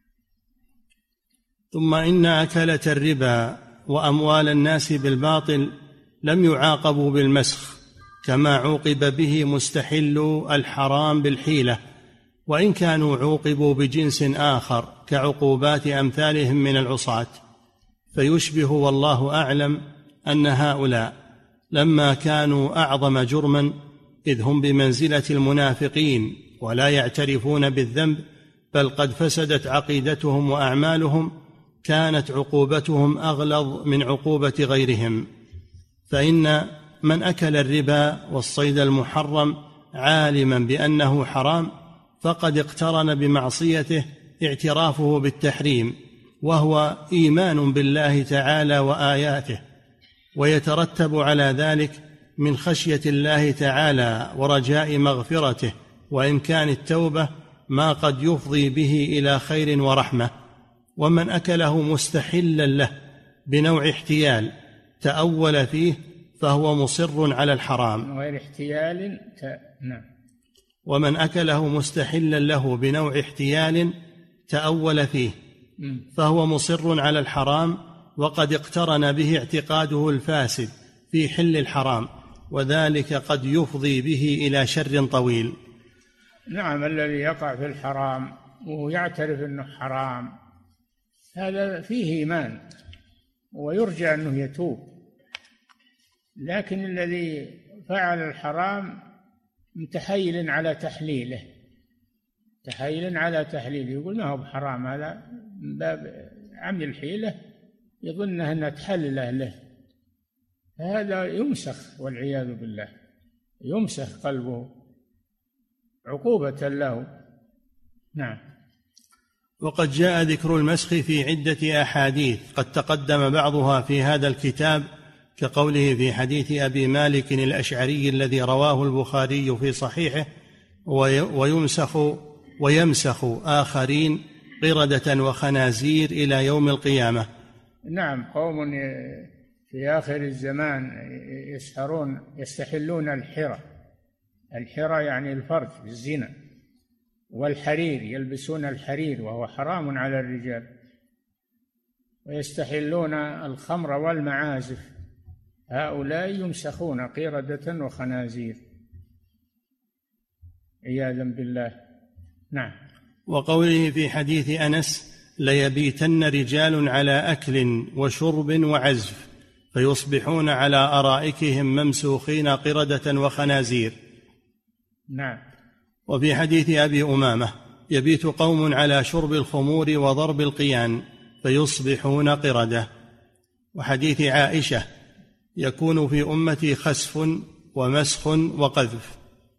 ثم إن أكلة الربا وأموال الناس بالباطل لم يعاقبوا بالمسخ كما عوقب به مستحلو الحرام بالحيلة، وإن كانوا عوقبوا بجنس آخر كعقوبات أمثالهم من العصاة. فيشبه والله أعلم أن هؤلاء لما كانوا أعظم جرما، إذ هم بمنزلة المنافقين ولا يعترفون بالذنب، بل قد فسدت عقيدتهم وأعمالهم، كانت عقوبتهم أغلظ من عقوبة غيرهم. فإن من أكل الربا والصيد المحرم عالما بأنه حرام فقد اقترن بمعصيته اعترافه بالتحريم، وهو إيمان بالله تعالى وآياته، ويترتب على ذلك من خشية الله تعالى ورجاء مغفرته وإمكان التوبة ما قد يفضي به إلى خير ورحمة. ومن أكله مستحلا له بنوع احتيال تأول فيه فهو مصر على الحرام، غير احتيال نعم. ومن أكله مستحلا له بنوع احتيال تأول فيه فهو مصر على الحرام، وقد اقترن به اعتقاده الفاسد في حل الحرام، وذلك قد يفضي به إلى شر طويل. نعم. الذي يقع في الحرام ويعترف أنه حرام هذا فيه إيمان ويرجى أنه يتوب، لكن الذي فعل الحرام متحيل على تحليله، تحيل على تحليله، يقول ما هو بحرام، هذا من باب عمل الحيلة يظنها أنها تحلله له، هذا يمسخ والعياذ بالله، يمسخ قلبه عقوبة له. نعم. وقد جاء ذكر المسخ في عدة أحاديث قد تقدم بعضها في هذا الكتاب كقوله في حديث أبي مالك الأشعري الذي رواه البخاري في صحيحه: ويمسخ آخرين قردة وخنازير إلى يوم القيامة. نعم، قوم في آخر الزمان يستحلون الحرى يعني الفرج، الزنا، والحرير، يلبسون الحرير وهو حرام على الرجال، ويستحلون الخمر والمعازف. هؤلاء يمسخون قردة وخنازير عياذا بالله. نعم. وقوله في حديث أنس: ليبيتن رجال على أكل وشرب وعزف فيصبحون على أرائكهم ممسوخين قردة وخنازير. نعم. وفي حديث أبي أمامة: يبيت قوم على شرب الخمور وضرب القيان فيصبحون قردة. وحديث عائشة: يكون في أمتي خسف ومسخ وقذف.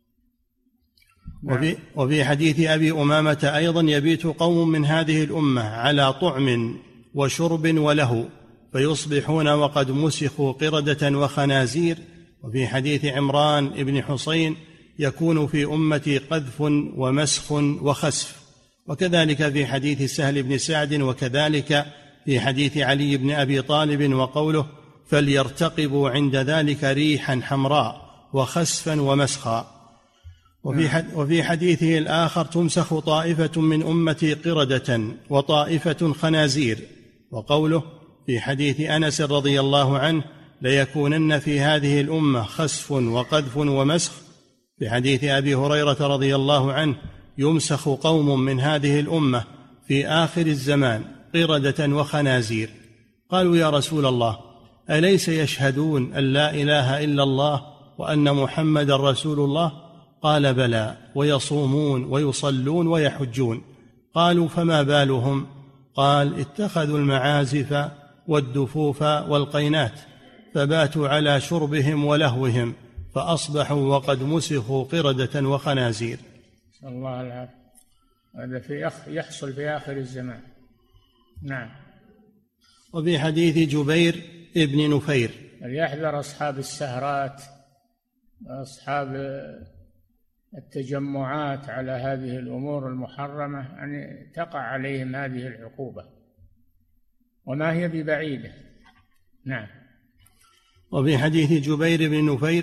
وفي حديث أبي أمامة أيضا: يبيت قوم من هذه الأمة على طعم وشرب وله فيصبحون وقد مسخوا قردة وخنازير. وفي حديث عمران بن حسين: يكون في أمتي قذف ومسخ وخسف. وكذلك في حديث سهل بن سعد، وكذلك في حديث علي بن أبي طالب وقوله: فليرتقبوا عند ذلك ريحا حمراء وخسفا ومسخا. وفي حديثه الآخر: تمسخ طائفة من أمتي قردة وطائفة خنازير. وقوله في حديث أنس رضي الله عنه: ليكونن في هذه الأمة خسف وقذف ومسخ. في حديث أبي هريرة رضي الله عنه: يمسخ قوم من هذه الأمة في آخر الزمان قردة وخنازير. قالوا: يا رسول الله، أليس يشهدون أن لا إله إلا الله وأن محمد رسول الله؟ قال: بلى، ويصومون ويصلون ويحجون. قالوا: فما بالهم؟ قال: اتخذوا المعازف والدفوف والقينات فباتوا على شربهم ولهوهم فأصبحوا وقد مسخوا قردة وخنازير. نسأل الله العافية. هذا يحصل في آخر الزمان. نعم. وفي حديث جبير ابن نفير: فليحذر أصحاب السهرات وأصحاب التجمعات على هذه الأمور المحرمة أن تقع عليهم هذه العقوبة، وما هي ببعيدة. نعم. وفي حديث جبير بن نفير: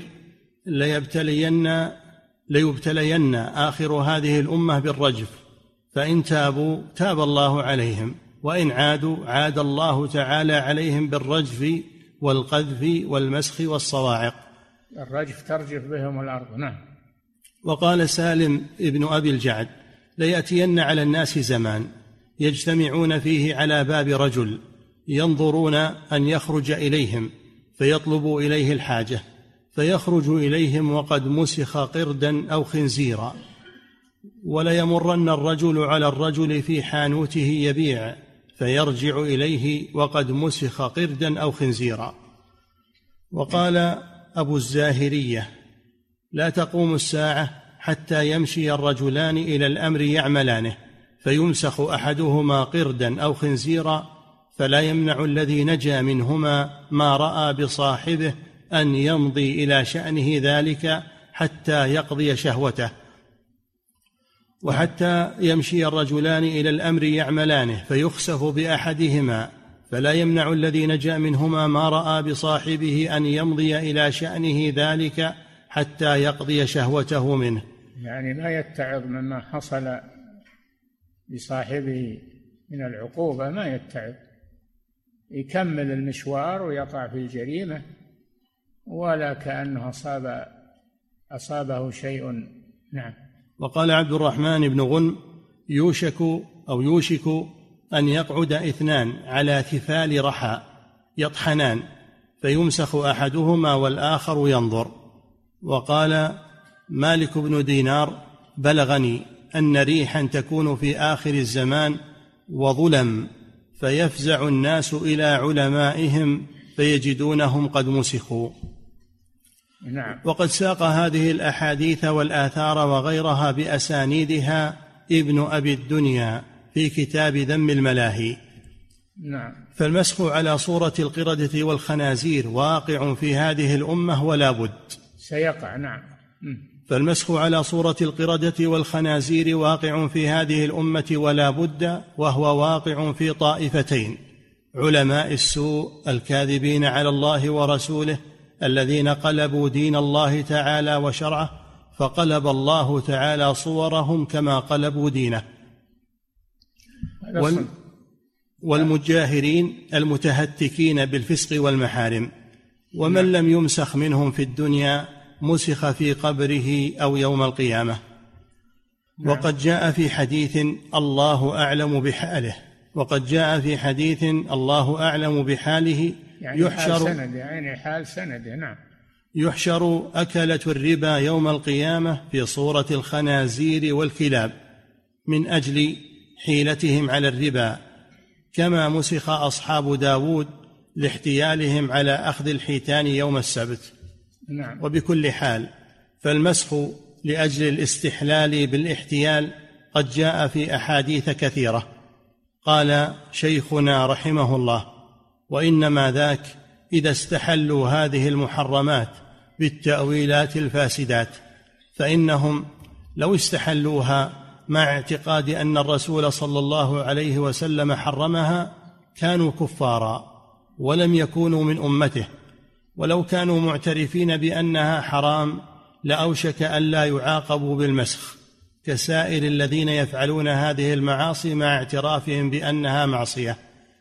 ليبتلين آخر هذه الأمة بالرجف، فإن تابوا تاب الله عليهم، وإن عادوا عاد الله تعالى عليهم بالرجف والقذف والمسخ والصواعق. الرجف ترجف بهم الأرض. نعم. وقال سالم ابن أبي الجعد: ليأتين على الناس زمان يجتمعون فيه على باب رجل ينظرون أن يخرج إليهم فيطلبوا إليه الحاجة، فيخرج إليهم وقد مسخ قردا أو خنزيرا، وليمرن الرجل على الرجل في حانوته يبيع فيرجع إليه وقد مسخ قردا أو خنزيرا. وقال أبو الزاهرية: لا تقوم الساعة حتى يمشي الرجلان إلى الأمر يعملانه فيمسخ أحدهما قردا أو خنزيرا، فلا يمنع الذي نجا منهما ما رأى بصاحبه أن يمضي إلى شأنه ذلك حتى يقضي شهوته. وحتى يمشي الرجلان إلى الأمر يعملانه فيخسف بأحدهما، فلا يمنع الذي نجا منهما ما رأى بصاحبه أن يمضي إلى شأنه ذلك حتى يقضي شهوته منه. يعني ما يتعظ مما حصل بصاحبه من العقوبة، ما يتعظ، يكمل المشوار ويقع في الجريمة ولا كأنه أصابه شيء. نعم. وقال عبد الرحمن بن غنم: يوشك أن يقعد اثنان على ثفال رحى يطحنان فيمسخ أحدهما والآخر ينظر. وقال مالك بن دينار: بلغني أن ريحا تكون في آخر الزمان وظلم فيفزع الناس إلى علمائهم فيجدونهم قد مسخوا. نعم. وقد ساق هذه الأحاديث والآثار وغيرها بأسانيدها ابن أبي الدنيا في كتاب ذم الملاهي. نعم. فالمسخ على صورة القردة والخنازير واقع في هذه الأمة ولا بد. سيقع. نعم. فالمسخ على صورة القردة والخنازير واقع في هذه الأمة ولا بد، وهو واقع في طائفتين: علماء السوء الكاذبين على الله ورسوله الذين قلبوا دين الله تعالى وشرعه، فقلب الله تعالى صورهم كما قلبوا دينه، والمجاهرين المتهتكين بالفسق والمحارم، ومن لم يمسخ منهم في الدنيا مسخ في قبره أو يوم القيامة. وقد جاء في حديث الله أعلم بحاله، يعني حال سنده. نعم. يحشر أكلة الربا يوم القيامة في صورة الخنازير والكلاب من أجل حيلتهم على الربا، كما مسخ أصحاب داود لاحتيالهم على أخذ الحيتان يوم السبت. نعم. وبكل حال فالمسخ لأجل الاستحلال بالاحتيال قد جاء في أحاديث كثيرة. قال شيخنا رحمه الله: وإنما ذاك إذا استحلوا هذه المحرمات بالتأويلات الفاسدات، فإنهم لو استحلوها مع اعتقاد أن الرسول صلى الله عليه وسلم حرمها كانوا كفارا ولم يكونوا من أمته، ولو كانوا معترفين بأنها حرام لأوشك أن لا يعاقبوا بالمسخ كسائر الذين يفعلون هذه المعاصي مع اعترافهم بأنها معصية.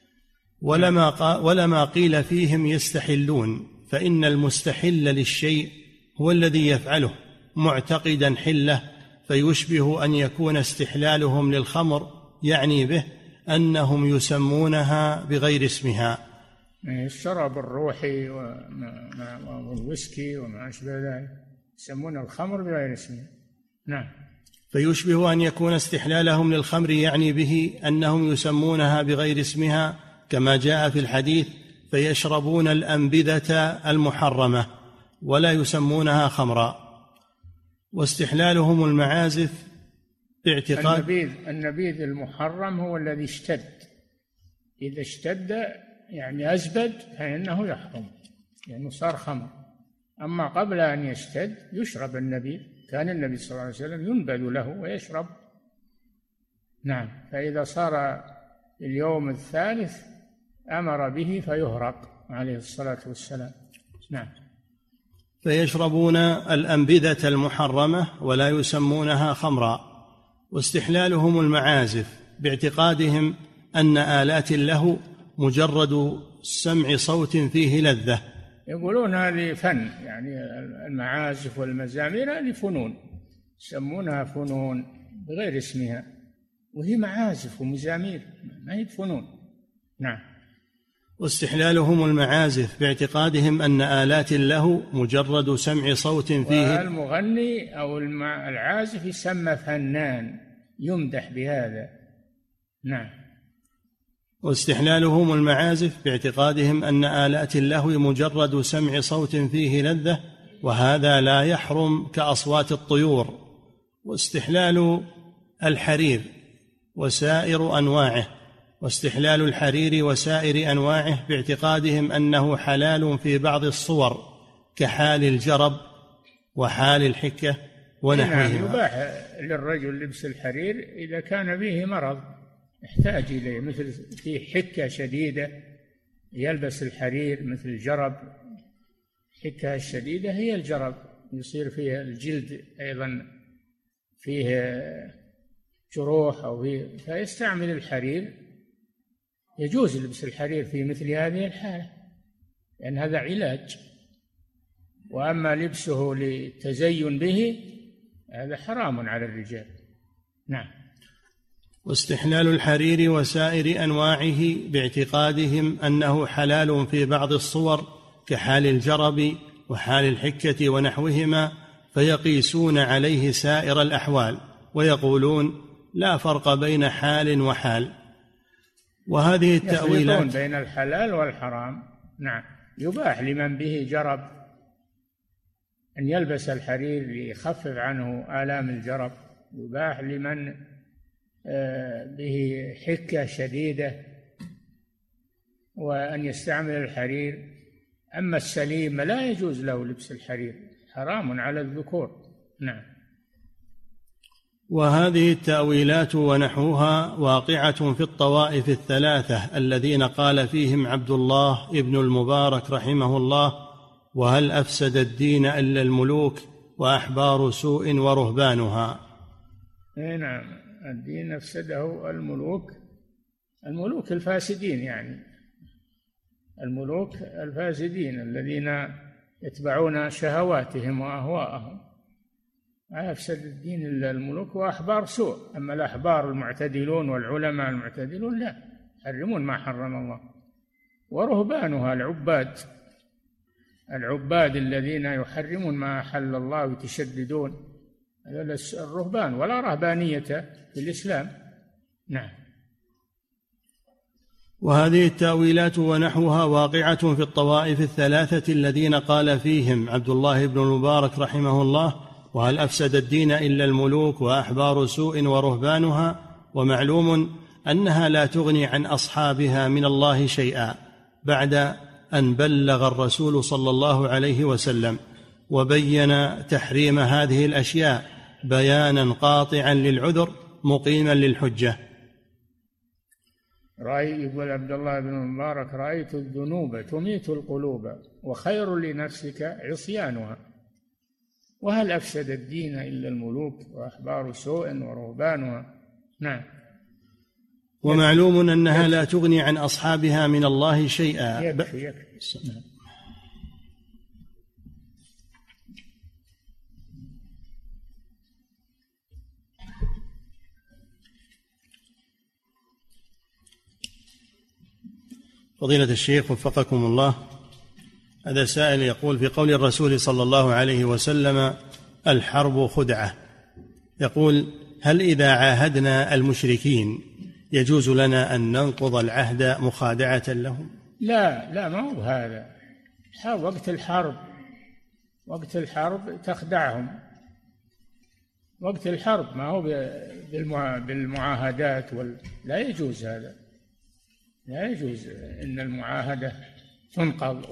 ولما قيل فيهم يستحلون، فإن المستحل للشيء هو الذي يفعله معتقدا حله، فيشبه أن يكون استحلالهم للخمر يعني به أنهم يسمونها بغير اسمها، الشراب الروحي والويسكي وما أشبه ذلك، يسمون الخمر بغير اسمها. نعم. فيشبه أن يكون استحلالهم للخمر يعني به أنهم يسمونها بغير اسمها، كما جاء في الحديث: فيشربون الأنبذة المحرمة ولا يسمونها خمرا. واستحلالهم المعازف باعتقاد النبيذ المحرم هو الذي اشتد، إذا اشتد يعني أزبد فإنه يحرم، يعني صار خمر. أما قبل أن يشتد يشرب النبيذ، كان النبي صلى الله عليه وسلم ينبذ له ويشرب. نعم. فإذا صار اليوم الثالث أمر به فيهرق عليه الصلاة والسلام. نعم. فيشربون الأنبذة المحرمة ولا يسمونها خمرا. واستحلالهم المعازف باعتقادهم أن آلات اللهو مجرد سمع صوت فيه لذة، يقولون هذه فن، يعني المعازف والمزامير هذه فنون، يسمونها فنون بغير اسمها، وهي معازف ومزامير ما هي فنون. نعم. واستحلالهم المعازف باعتقادهم أن آلات اللهو مجرد سمع صوت فيه، والمغني أو العازف يسمى فنان يمدح بهذا. نعم. واستحلالهم المعازف باعتقادهم أن آلات اللهو مجرد سمع صوت فيه لذة، وهذا لا يحرم كأصوات الطيور. واستحلال الحرير وسائر أنواعه باعتقادهم أنه حلال في بعض الصور كحال الجرب وحال الحكة ونحوهما. يباح للرجل لبس الحرير إذا كان به مرض يحتاج إليه، مثل في حكة شديدة يلبس الحرير، مثل الجرب. الحكة الشديدة هي الجرب، يصير فيها الجلد أيضا فيه جروح أو فيه، فيستعمل الحرير. يجوز لبس الحرير في مثل هذه الحالة لأن هذا علاج. وأما لبسه للتزين به هذا حرام على الرجال. نعم. واستحلال الحرير وسائر أنواعه باعتقادهم أنه حلال في بعض الصور كحال الجرب وحال الحكة ونحوهما، فيقيسون عليه سائر الأحوال ويقولون لا فرق بين حال وحال. وهذه التأويلات يفرقون بين الحلال والحرام. نعم. يباح لمن به جرب أن يلبس الحرير ليخفف عنه آلام الجرب، يباح لمن به حكة شديدة وأن يستعمل الحرير. أما السليم لا يجوز له لبس الحرير، حرام على الذكور. نعم. وهذه التأويلات ونحوها واقعة في الطوائف الثلاثة الذين قال فيهم عبد الله ابن المبارك رحمه الله: وهل أفسد الدين إلا الملوك وأحبار سوء ورهبانها. نعم، الدين أفسده الملوك الفاسدين، يعني الملوك الفاسدين الذين يتبعون شهواتهم وأهواءهم. ما يفسد الدين إلا الملوك وأحبار سوء. أما الأحبار المعتدلون والعلماء المعتدلون لا، يحرمون ما حرم الله. ورهبانها العباد الذين يحرمون ما أحل الله ويتشددون، الرهبان، ولا رهبانية في الإسلام. نعم. وهذه التأويلات ونحوها واقعة في الطوائف الثلاثة الذين قال فيهم عبد الله بن المبارك رحمه الله: وهل أفسد الدين إلا الملوك وأحبار سوء ورهبانها. ومعلوم أنها لا تغني عن أصحابها من الله شيئا بعد أن بلغ الرسول صلى الله عليه وسلم وبين تحريم هذه الأشياء بيانا قاطعا للعذر مقيما للحجة. يقول عبد الله بن المبارك: رأيت الذنوب تميت القلوب وخير لنفسك عصيانها، وهل أفسد الدين إلا الملوك وأحبار سوء ورهبانها. نعم. ومعلوم أنها لا تغني عن أصحابها من الله شيئا. يكفي. فضيلة الشيخ وفقكم الله، هذا سائل يقول: في قول الرسول صلى الله عليه وسلم: الحرب خدعة، يقول: هل إذا عاهدنا المشركين يجوز لنا أن ننقض العهد مخادعة لهم؟ لا، ما هو هذا. وقت الحرب تخدعهم. وقت الحرب ما هو بالمعاهدات لا يجوز هذا. لا يجوز إن المعاهدة تنقض.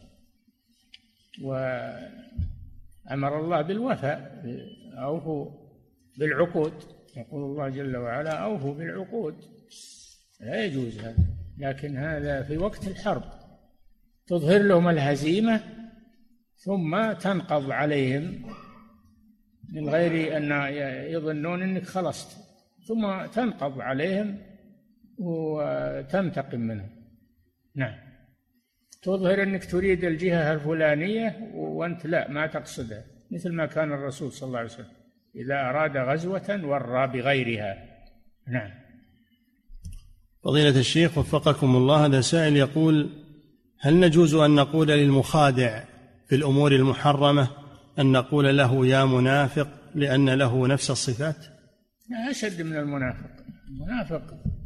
وأمر الله بالوفاء، أوفوا بالعقود. يقول الله جل وعلا: أوفوا بالعقود. لا يجوز هذا. لكن هذا في وقت الحرب تظهر لهم الهزيمة ثم تنقض عليهم من غير أن يظنون أنك خلصت، ثم تنقض عليهم وتنتقم منهم. نعم. تظهر أنك تريد الجهة الفلانية وأنت لا، ما تقصدها، مثل ما كان الرسول صلى الله عليه وسلم إذا أراد غزوة ورى بغيرها. نعم. فضيلة الشيخ وفقكم الله، هذا سائل يقول: هل نجوز أن نقول للمخادع في الأمور المحرمة أن نقول له يا منافق لأن له نفس الصفات؟ أشد من المنافق. المنافق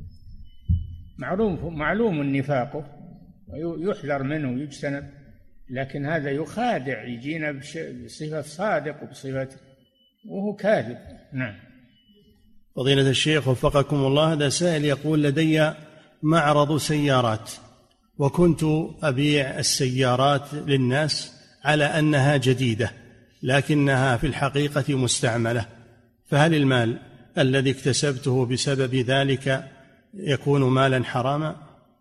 معلوم نفاقه ويحذر منه ويجتنب، لكن هذا يخادع، يجينا بصفة صادق وبصفة وهو كاذب. نعم. فضيلة الشيخ وفقكم الله، هذا سائل يقول: لدي معرض سيارات وكنت أبيع السيارات للناس على أنها جديدة لكنها في الحقيقة مستعملة، فهل المال الذي اكتسبته بسبب ذلك يكون مالا حراما؟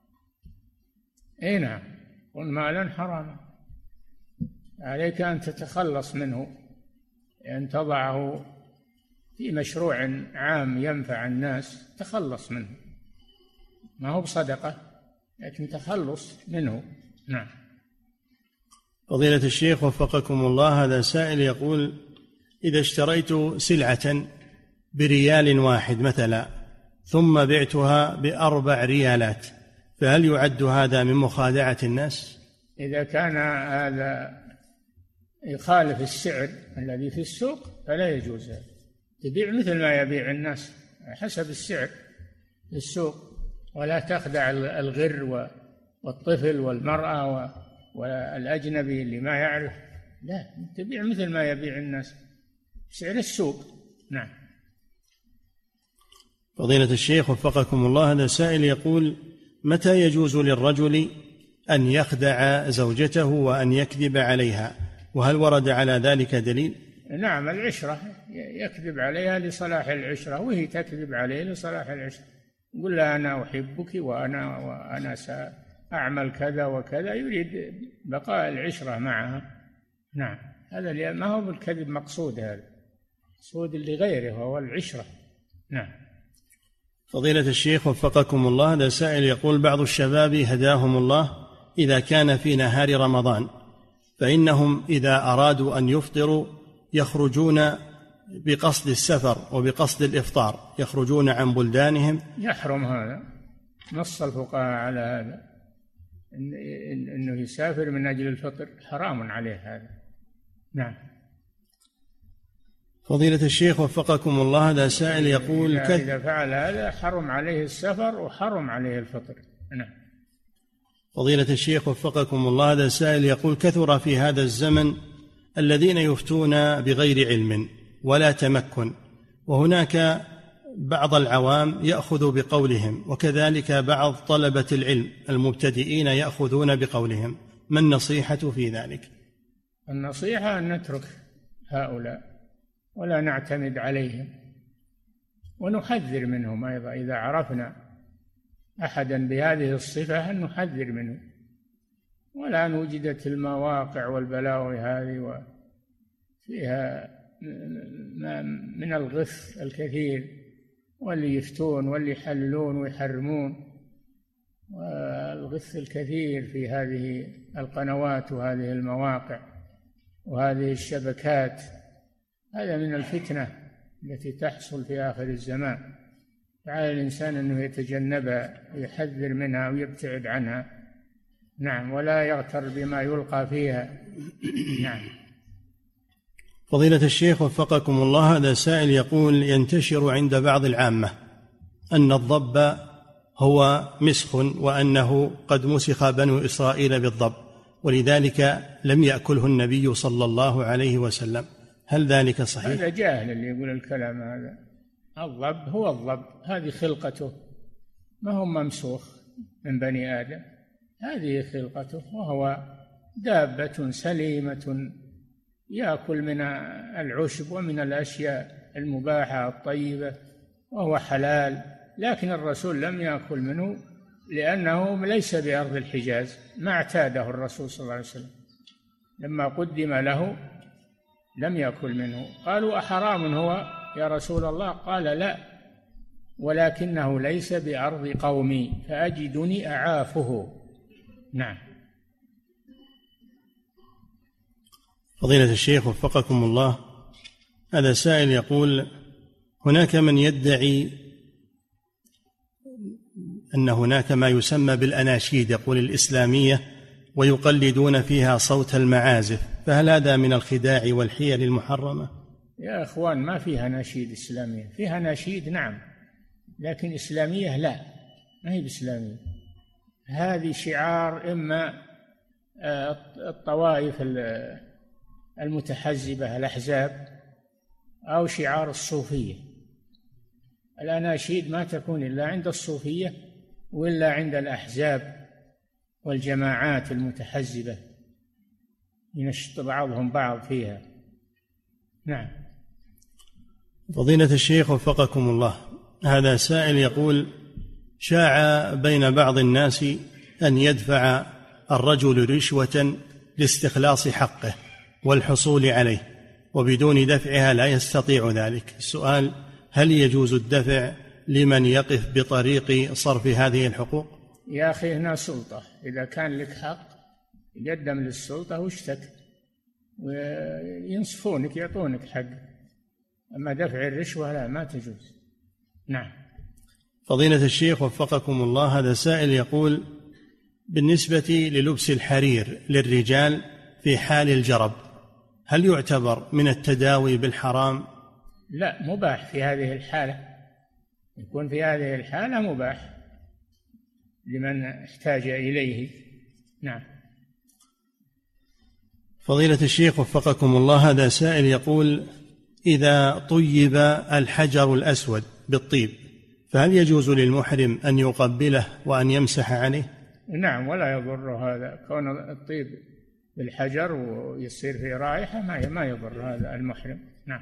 اي نعم، يكون مالا حراما. عليك أن تتخلص منه، أن تضعه في مشروع عام ينفع الناس، تخلص منه، ما هو بصدقة لكن تخلص منه. نعم. فضيلة الشيخ وفقكم الله، هذا سائل يقول: إذا اشتريت سلعة بريال واحد مثلا ثم بعتها ب4 ريالات، فهل يعد هذا من مخادعة الناس؟ إذا كان هذا يخالف السعر الذي في السوق فلا يجوز هذا. تبيع مثل ما يبيع الناس حسب السعر في السوق، ولا تخدع الغر والطفل والمرأة والأجنبي اللي ما يعرف، لا، تبيع مثل ما يبيع الناس سعر السوق. نعم. فضيلة الشيخ وفقكم الله، هذا سائل يقول: متى يجوز للرجل أن يخدع زوجته وأن يكذب عليها، وهل ورد على ذلك دليل؟ نعم، العشرة، يكذب عليها لصلاح العشرة وهي تكذب عليه لصلاح العشرة، يقول لها أنا أحبك وأنا سأعمل كذا وكذا، يريد بقاء العشرة معها. نعم، هذا ما هو بالكذب مقصود، هذا مقصود لغيره وهو العشرة. نعم. فضيلة الشيخ وفقكم الله، هذا سائل يقول: بعض الشباب هداهم الله إذا كان في نهار رمضان فإنهم إذا أرادوا أن يفطروا يخرجون بقصد السفر وبقصد الإفطار، يخرجون عن بلدانهم. يحرم هذا، نص الفقهاء على هذا، إنه يسافر من أجل الفطر، حرام عليه هذا. نعم. فضيلة الشيخ وفقكم الله، هذا سائل يقول: إذا فعل هذا حرم عليه السفر وحرم عليه الفطر. نعم. فضيلة الشيخ وفقكم الله، هذا سائل يقول: كثر في هذا الزمن الذين يفتون بغير علم ولا تمكن، وهناك بعض العوام يأخذ بقولهم، وكذلك بعض طلبة العلم المبتدئين يأخذون بقولهم، ما النصيحة في ذلك؟ النصيحة أن نترك هؤلاء ولا نعتمد عليهم، ونحذر منهم أيضا، إذا عرفنا أحدا بهذه الصفة أن نحذر منه. والآن وجدت المواقع والبلاوي هذه وفيها من الغث الكثير، واللي يفتون واللي يحللون ويحرمون، والغث الكثير في هذه القنوات وهذه المواقع وهذه الشبكات. هذا من الفتنة التي تحصل في آخر الزمان، فعلى الإنسان أنه يتجنبها ويحذر منها ويبتعد عنها. نعم، ولا يغتر بما يلقى فيها. نعم. فضيلة الشيخ وفقكم الله، هذا سائل يقول: ينتشر عند بعض العامة أن الضب هو مسخ، وأنه قد مسخ بنو إسرائيل بالضب، ولذلك لم يأكله النبي صلى الله عليه وسلم، هل ذلك صحيح؟ هذا جاهل اللي يقول الكلام هذا. الضب هو الضب، هذه خلقته، ما هو ممسوخ من بني آدم، هذه خلقته، وهو دابة سليمة يأكل من العشب ومن الأشياء المباحة الطيبة، وهو حلال، لكن الرسول لم يأكل منه لأنه ليس بأرض الحجاز، ما اعتاده الرسول صلى الله عليه وسلم، لما قدم له لم يأكل منه. قالوا: أحرام هو يا رسول الله؟ قال: لا، ولكنه ليس بأرض قومي فأجدني أعافه. نعم. فضيلة الشيخ وفقكم الله، هذا سائل يقول: هناك من يدعي أن هناك ما يسمى بالأناشيد، يقول الإسلامية، ويقلدون فيها صوت المعازف، فهل هذا من الخداع والحيل المحرمة؟ يا أخوان، ما فيها نشيد إسلامية، فيها نشيد نعم، لكن إسلامية لا، ما هي بإسلامية. هذه شعار إما الطوائف المتحزبة الأحزاب، أو شعار الصوفية. الأناشيد ما تكون إلا عند الصوفية وإلا عند الأحزاب والجماعات المتحزبة، ينشط بعضهم بعض فيها. نعم. فضيلة الشيخ وفقكم الله، هذا سائل يقول: شاع بين بعض الناس أن يدفع الرجل رشوة لاستخلاص حقه والحصول عليه، وبدون دفعها لا يستطيع ذلك. السؤال: هل يجوز الدفع لمن يقف بطريق صرف هذه الحقوق؟ يا أخي، هنا سلطة، إذا كان لك حق يقدم للسلطة واشتك وينصفونك يعطونك حق، أما دفع الرشوة لا، ما تجوز. نعم. فضيلة الشيخ وفقكم الله، هذا سائل يقول: بالنسبة للبس الحرير للرجال في حال الجرب، هل يعتبر من التداوي بالحرام؟ لا، مباح في هذه الحالة، يكون في هذه الحالة مباح لمن احتاج إليه. نعم. فضيلة الشيخ وفقكم الله، هذا سائل يقول: إذا طيب الحجر الأسود بالطيب فهل يجوز للمحرم أن يقبله وأن يمسح عليه؟ نعم، ولا يضر هذا، كون الطيب بالحجر ويصير في رائحة ما يضر هذا المحرم. نعم،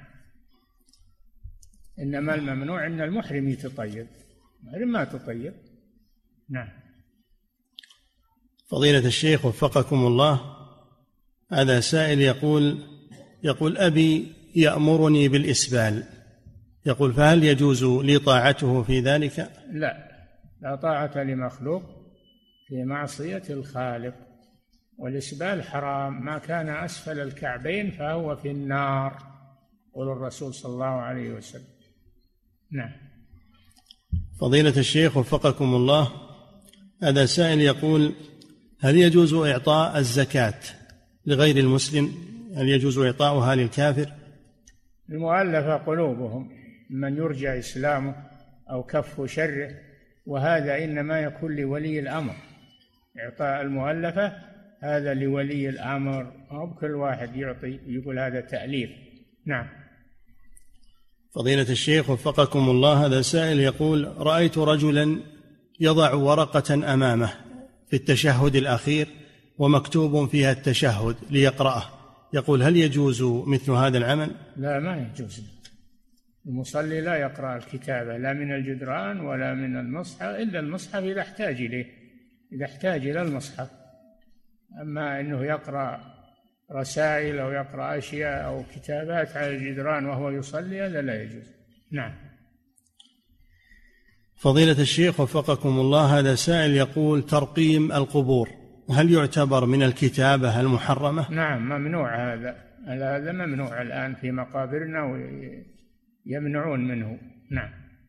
إنما الممنوع أن المحرم يتطيب، المحرم ما تطيب. نعم. فضيلة الشيخ وفقكم الله، هذا سائل يقول أبي يأمرني بالإسبال، يقول فهل يجوز لي طاعته في ذلك؟ لا طاعة لمخلوق في معصية الخالق، والإسبال حرام، ما كان أسفل الكعبين فهو في النار، قول الرسول صلى الله عليه وسلم. نعم. فضيلة الشيخ وفقكم الله، هذا سائل يقول هل يجوز إعطاء الزكاة لغير المسلم؟ هل يجوز إعطاؤها للكافر؟ المؤلفة قلوبهم من يرجى إسلامه أو كف شره، وهذا إنما يكون لولي الأمر. إعطاء المؤلفة هذا لولي الأمر، أو بكل واحد يعطي يقول هذا تأليف. نعم. فضيلة الشيخ وفقكم الله، هذا سائل يقول رأيت رجلا يضع ورقة أمامه في التشهد الأخير ومكتوب فيها التشهد ليقرأه، يقول هل يجوز مثل هذا العمل؟ لا، ما يجوز. المصلي لا يقرأ الكتابة لا من الجدران ولا من المصحف، إلا المصحف إذا احتاج إليه، إذا احتاج إلى المصحف. أما أنه يقرأ رسائل أو يقرأ أشياء أو كتابات على الجدران وهو يصلي، هذا لا يجوز. نعم. فضيلة الشيخ وفقكم الله، هذا سائل يقول ترقيم القبور هل يعتبر من الكتابة المحرمة؟ نعم، ممنوع هذا ممنوع الآن في مقابرنا ويمنعون منه. نعم.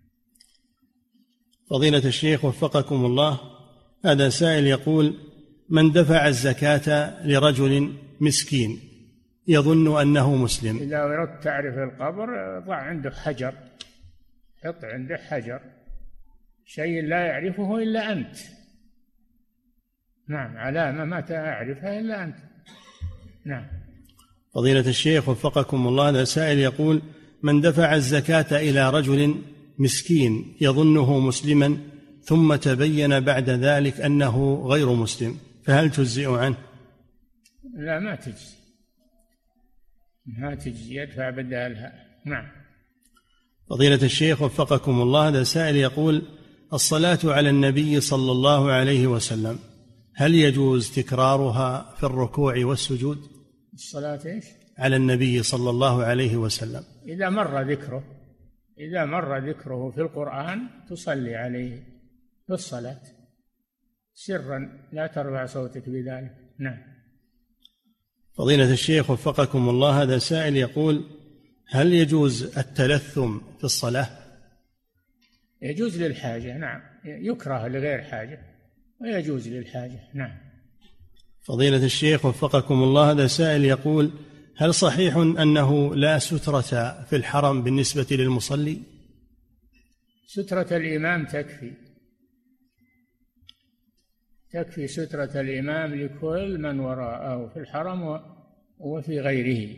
فضيلة الشيخ وفقكم الله، هذا سائل يقول من دفع الزكاة لرجل مسكين يظن أنه مسلم، إذا أردت تعرف القبر ضع عنده حجر، حط عنده حجر، شيء لا يعرفه إلا أنت. نعم، علامة ما تعرفها إلا أنت. نعم. فضيلة الشيخ وفقكم الله، هذا سائل يقول من دفع الزكاة إلى رجل مسكين يظنه مسلما ثم تبين بعد ذلك أنه غير مسلم، فهل تجزئ عنه؟ لا، ما تجزي، يدفع بدالها. نعم. فضيلة الشيخ وفقكم الله، هذا سائل يقول الصلاة على النبي صلى الله عليه وسلم هل يجوز تكرارها في الركوع والسجود؟ الصلاة إيش؟ على النبي صلى الله عليه وسلم إذا مر ذكره في القرآن تصلي عليه في الصلاة سرا، لا ترفع صوتك بذلك. نعم. فضيلة الشيخ وفقكم الله، هذا سائل يقول هل يجوز التلثم في الصلاة؟ يجوز للحاجة، نعم، يكره لغير حاجة ويجوز للحاجة. نعم. فضيلة الشيخ وفقكم الله، هذا سائل يقول هل صحيح أنه لا سترة في الحرم بالنسبة للمصلي؟ سترة الإمام تكفي سترة الإمام لكل من وراءه في الحرم وفي غيره.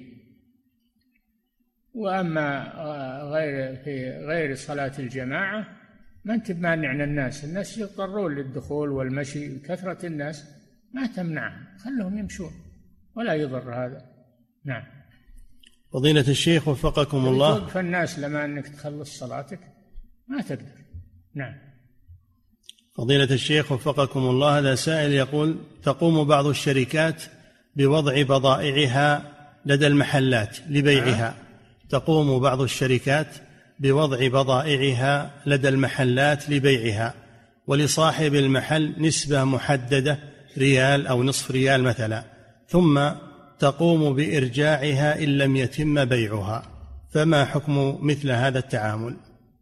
وأما في غير صلاة الجماعة ما أنت مانع الناس يضطرون للدخول والمشي، كثرة الناس ما تمنعهم، خلهم يمشون ولا يضر هذا. نعم. فضيلة الشيخ وفقكم الله، توقف الناس لما أنك تخلص صلاتك ما تقدر. نعم. فضيلة الشيخ وفقكم الله، هذا سائل يقول تقوم بعض الشركات بوضع بضائعها لدى المحلات لبيعها، تقوم بعض الشركات بوضع بضائعها لدى المحلات لبيعها، ولصاحب المحل نسبة محددة ريال أو نصف ريال مثلا، ثم تقوم بإرجاعها إن لم يتم بيعها، فما حكم مثل هذا التعامل؟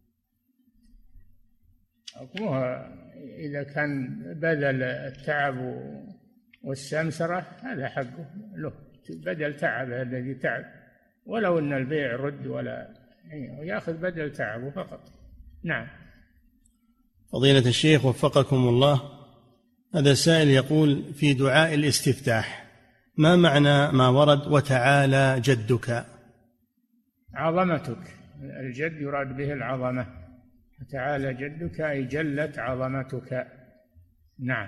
حكمها إذا كان بدل التعب والسمسرة هذا حقه له، بدل تعبه الذي تعب، ولو أن البيع رد ولا يأخذ بدل تعبه فقط. نعم. فضيلة الشيخ وفقكم الله، هذا سائل يقول في دعاء الاستفتاح ما معنى ما ورد وتعالى جدك؟ عظمتك، الجد يراد به العظمة. تعالى جدك أي جلت عظمتك. نعم.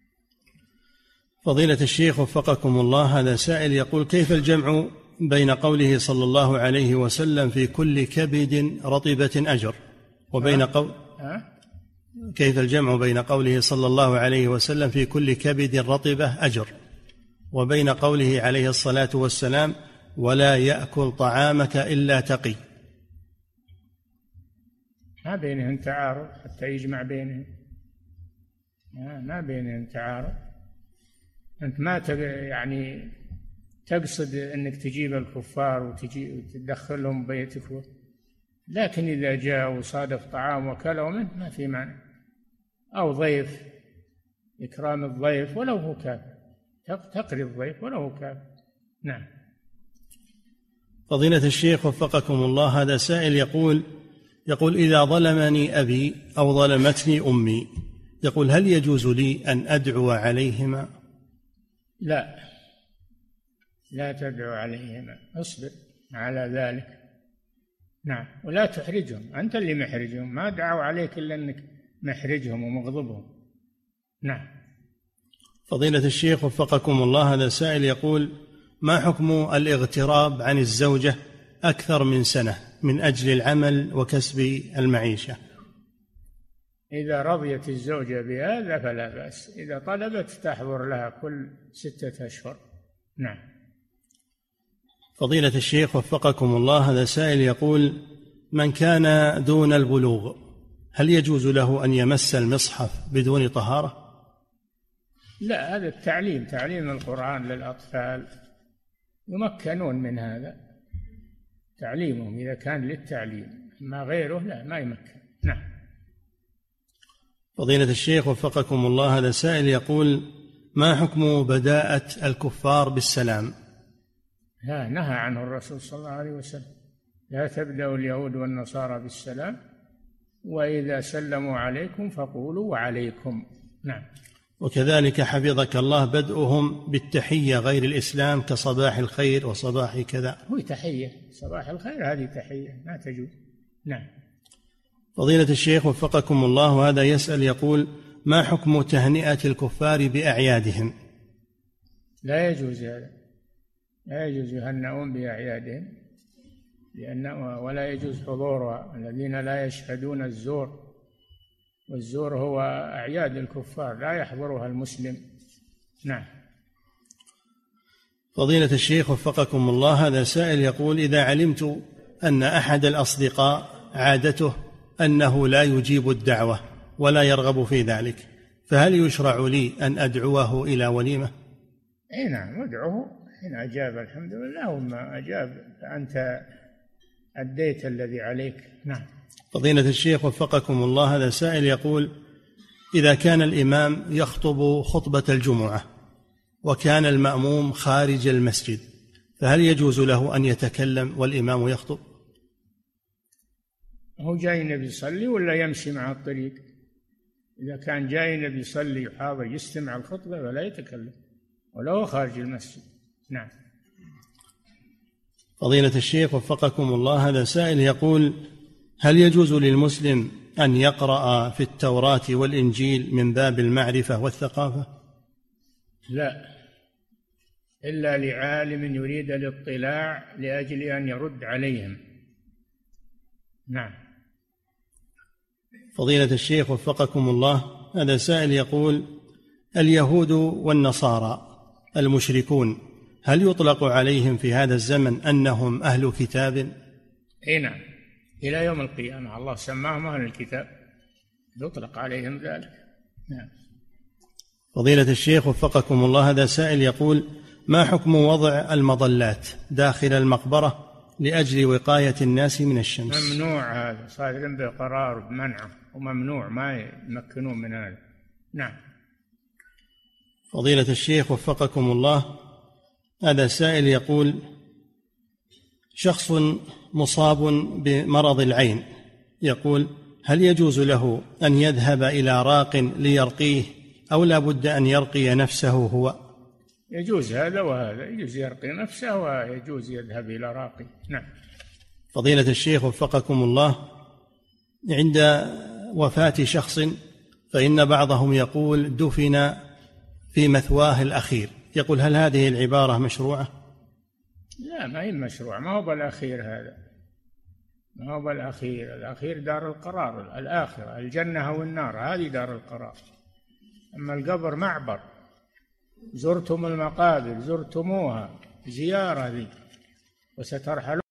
فضيلة الشيخ وفقكم الله، هذا سائل يقول: كيف الجمع بين قوله صلى الله عليه وسلم في كل كبد رطبة أجر وبين كيف الجمع بين قوله صلى الله عليه وسلم في كل كبد رطبة أجر وبين قوله عليه الصلاة والسلام: ولا يأكل طعامك إلا تقي؟ ما بينهم تعارض حتى يجمع بينهم، ما بينهم تعارض. أنت ما يعني تقصد أنك تجيب الكفار وتدخلهم بيتك، لكن إذا جاء وصادف طعام وكلوا منه ما في مانع، أو ضيف، إكرام الضيف ولو هو كافر، تقري الضيف ولو هو كافر. نعم. فضيلة الشيخ وفقكم الله، هذا سائل يقول: إذا ظلمني أبي أو ظلمتني أمي، يقول: هل يجوز لي أن أدعو عليهما؟ لا تدعو عليهما، اصبر على ذلك. نعم. ولا تحرجهم، أنت اللي محرجهم، ما دعوا عليك إلا أنك محرجهم ومغضبهم. نعم. فضيلة الشيخ وفقكم الله، هذا سائل يقول: ما حكم الاغتراب عن الزوجة أكثر من سنة من أجل العمل وكسب المعيشة؟ إذا رضيت الزوجة بهذا فلا بأس، إذا طلبت تحضر لها كل 6 أشهر. نعم. فضيلة الشيخ وفقكم الله، هذا سائل يقول: من كان دون البلوغ هل يجوز له أن يمس المصحف بدون طهارة؟ لا، هذا تعليم القرآن للأطفال، يمكنون من هذا، تعليمهم إذا كان للتعليم، ما غيره لا، ما يمكن. نعم. فضيلة الشيخ وفقكم الله، هذا سائل يقول: ما حكم بداءة الكفار بالسلام؟ لا، نهى عنه الرسول صلى الله عليه وسلم: لا تبدأ اليهود والنصارى بالسلام، وإذا سلموا عليكم فقولوا وعليكم. نعم. وكذلك حفظك الله بدءهم بالتحية غير الإسلام كصباح الخير وصباح كذا. هو تحية، صباح الخير هذه تحية، ما تجوز. نعم. فضيلة الشيخ وفقكم الله، وهذا يسأل يقول: ما حكم تهنئة الكفار بأعيادهم؟ لا يجوز هذا، لا يجوز يهنئون بأعيادهم، ولا يجوز حضورها. الذين لا يشهدون الزور، والزور هو أعياد الكفار، لا يحضرها المسلم. نعم. فضيلة الشيخ وفقكم الله، هذا سائل يقول: إذا علمت أن أحد الأصدقاء عادته أنه لا يجيب الدعوة ولا يرغب في ذلك، فهل يشرع لي أن أدعوه إلى وليمة؟ أي نعم، ادعوه، إن أجاب الحمد لله، وما أجاب فأنت أديت الذي عليك. نعم. فضيلة الشيخ وفقكم الله، هذا سائل يقول: إذا كان الإمام يخطب خطبة الجمعة وكان المأموم خارج المسجد، فهل يجوز له أن يتكلم والإمام يخطب؟ هو جاي النبي يصلي ولا يمشي مع الطريق؟ إذا كان جاي النبي يصلي يحاضر يستمع الخطبة ولا يتكلم ولو خارج المسجد. نعم. فضيلة الشيخ وفقكم الله، هذا سائل يقول: هل يجوز للمسلم أن يقرأ في التوراة والإنجيل من باب المعرفة والثقافة؟ لا، إلا لعالم يريد الاطلاع لأجل أن يرد عليهم. نعم. فضيلة الشيخ وفقكم الله، هذا سائل يقول: اليهود والنصارى المشركون هل يطلق عليهم في هذا الزمن أنهم أهل كتاب؟ أي نعم، إلى يوم القيامة الله سماهم أهل الكتاب، يطلق عليهم ذلك. نعم. فضيلة الشيخ وفقكم الله، هذا سائل يقول: ما حكم وضع المظلات داخل المقبرة لأجل وقاية الناس من الشمس؟ ممنوع، هذا صادر بقرار بمنعه، وممنوع، ما يمكنون من هذا. نعم. فضيلة الشيخ وفقكم الله، هذا سائل يقول: شخص مصاب بمرض العين، يقول: هل يجوز له أن يذهب إلى راق ليرقيه أو لا بد أن يرقي نفسه هو؟ يجوز هذا وهذا، يجوز يرقي نفسه ويجوز يذهب إلى راقي. نعم. فضيلة الشيخ وفقكم الله، عند وفاة شخص فإن بعضهم يقول دفن في مثواه الأخير، يقول هل هذه العبارة مشروعة؟ لا، ما هي مشروع، ما هو بالأخير، هذا ما هو بالأخير. الأخير دار القرار، الآخرة الجنة أو النار، هذه دار القرار. أما القبر معبر، زرتم المقابر، زرتموها زيارة ذي وسترحلون.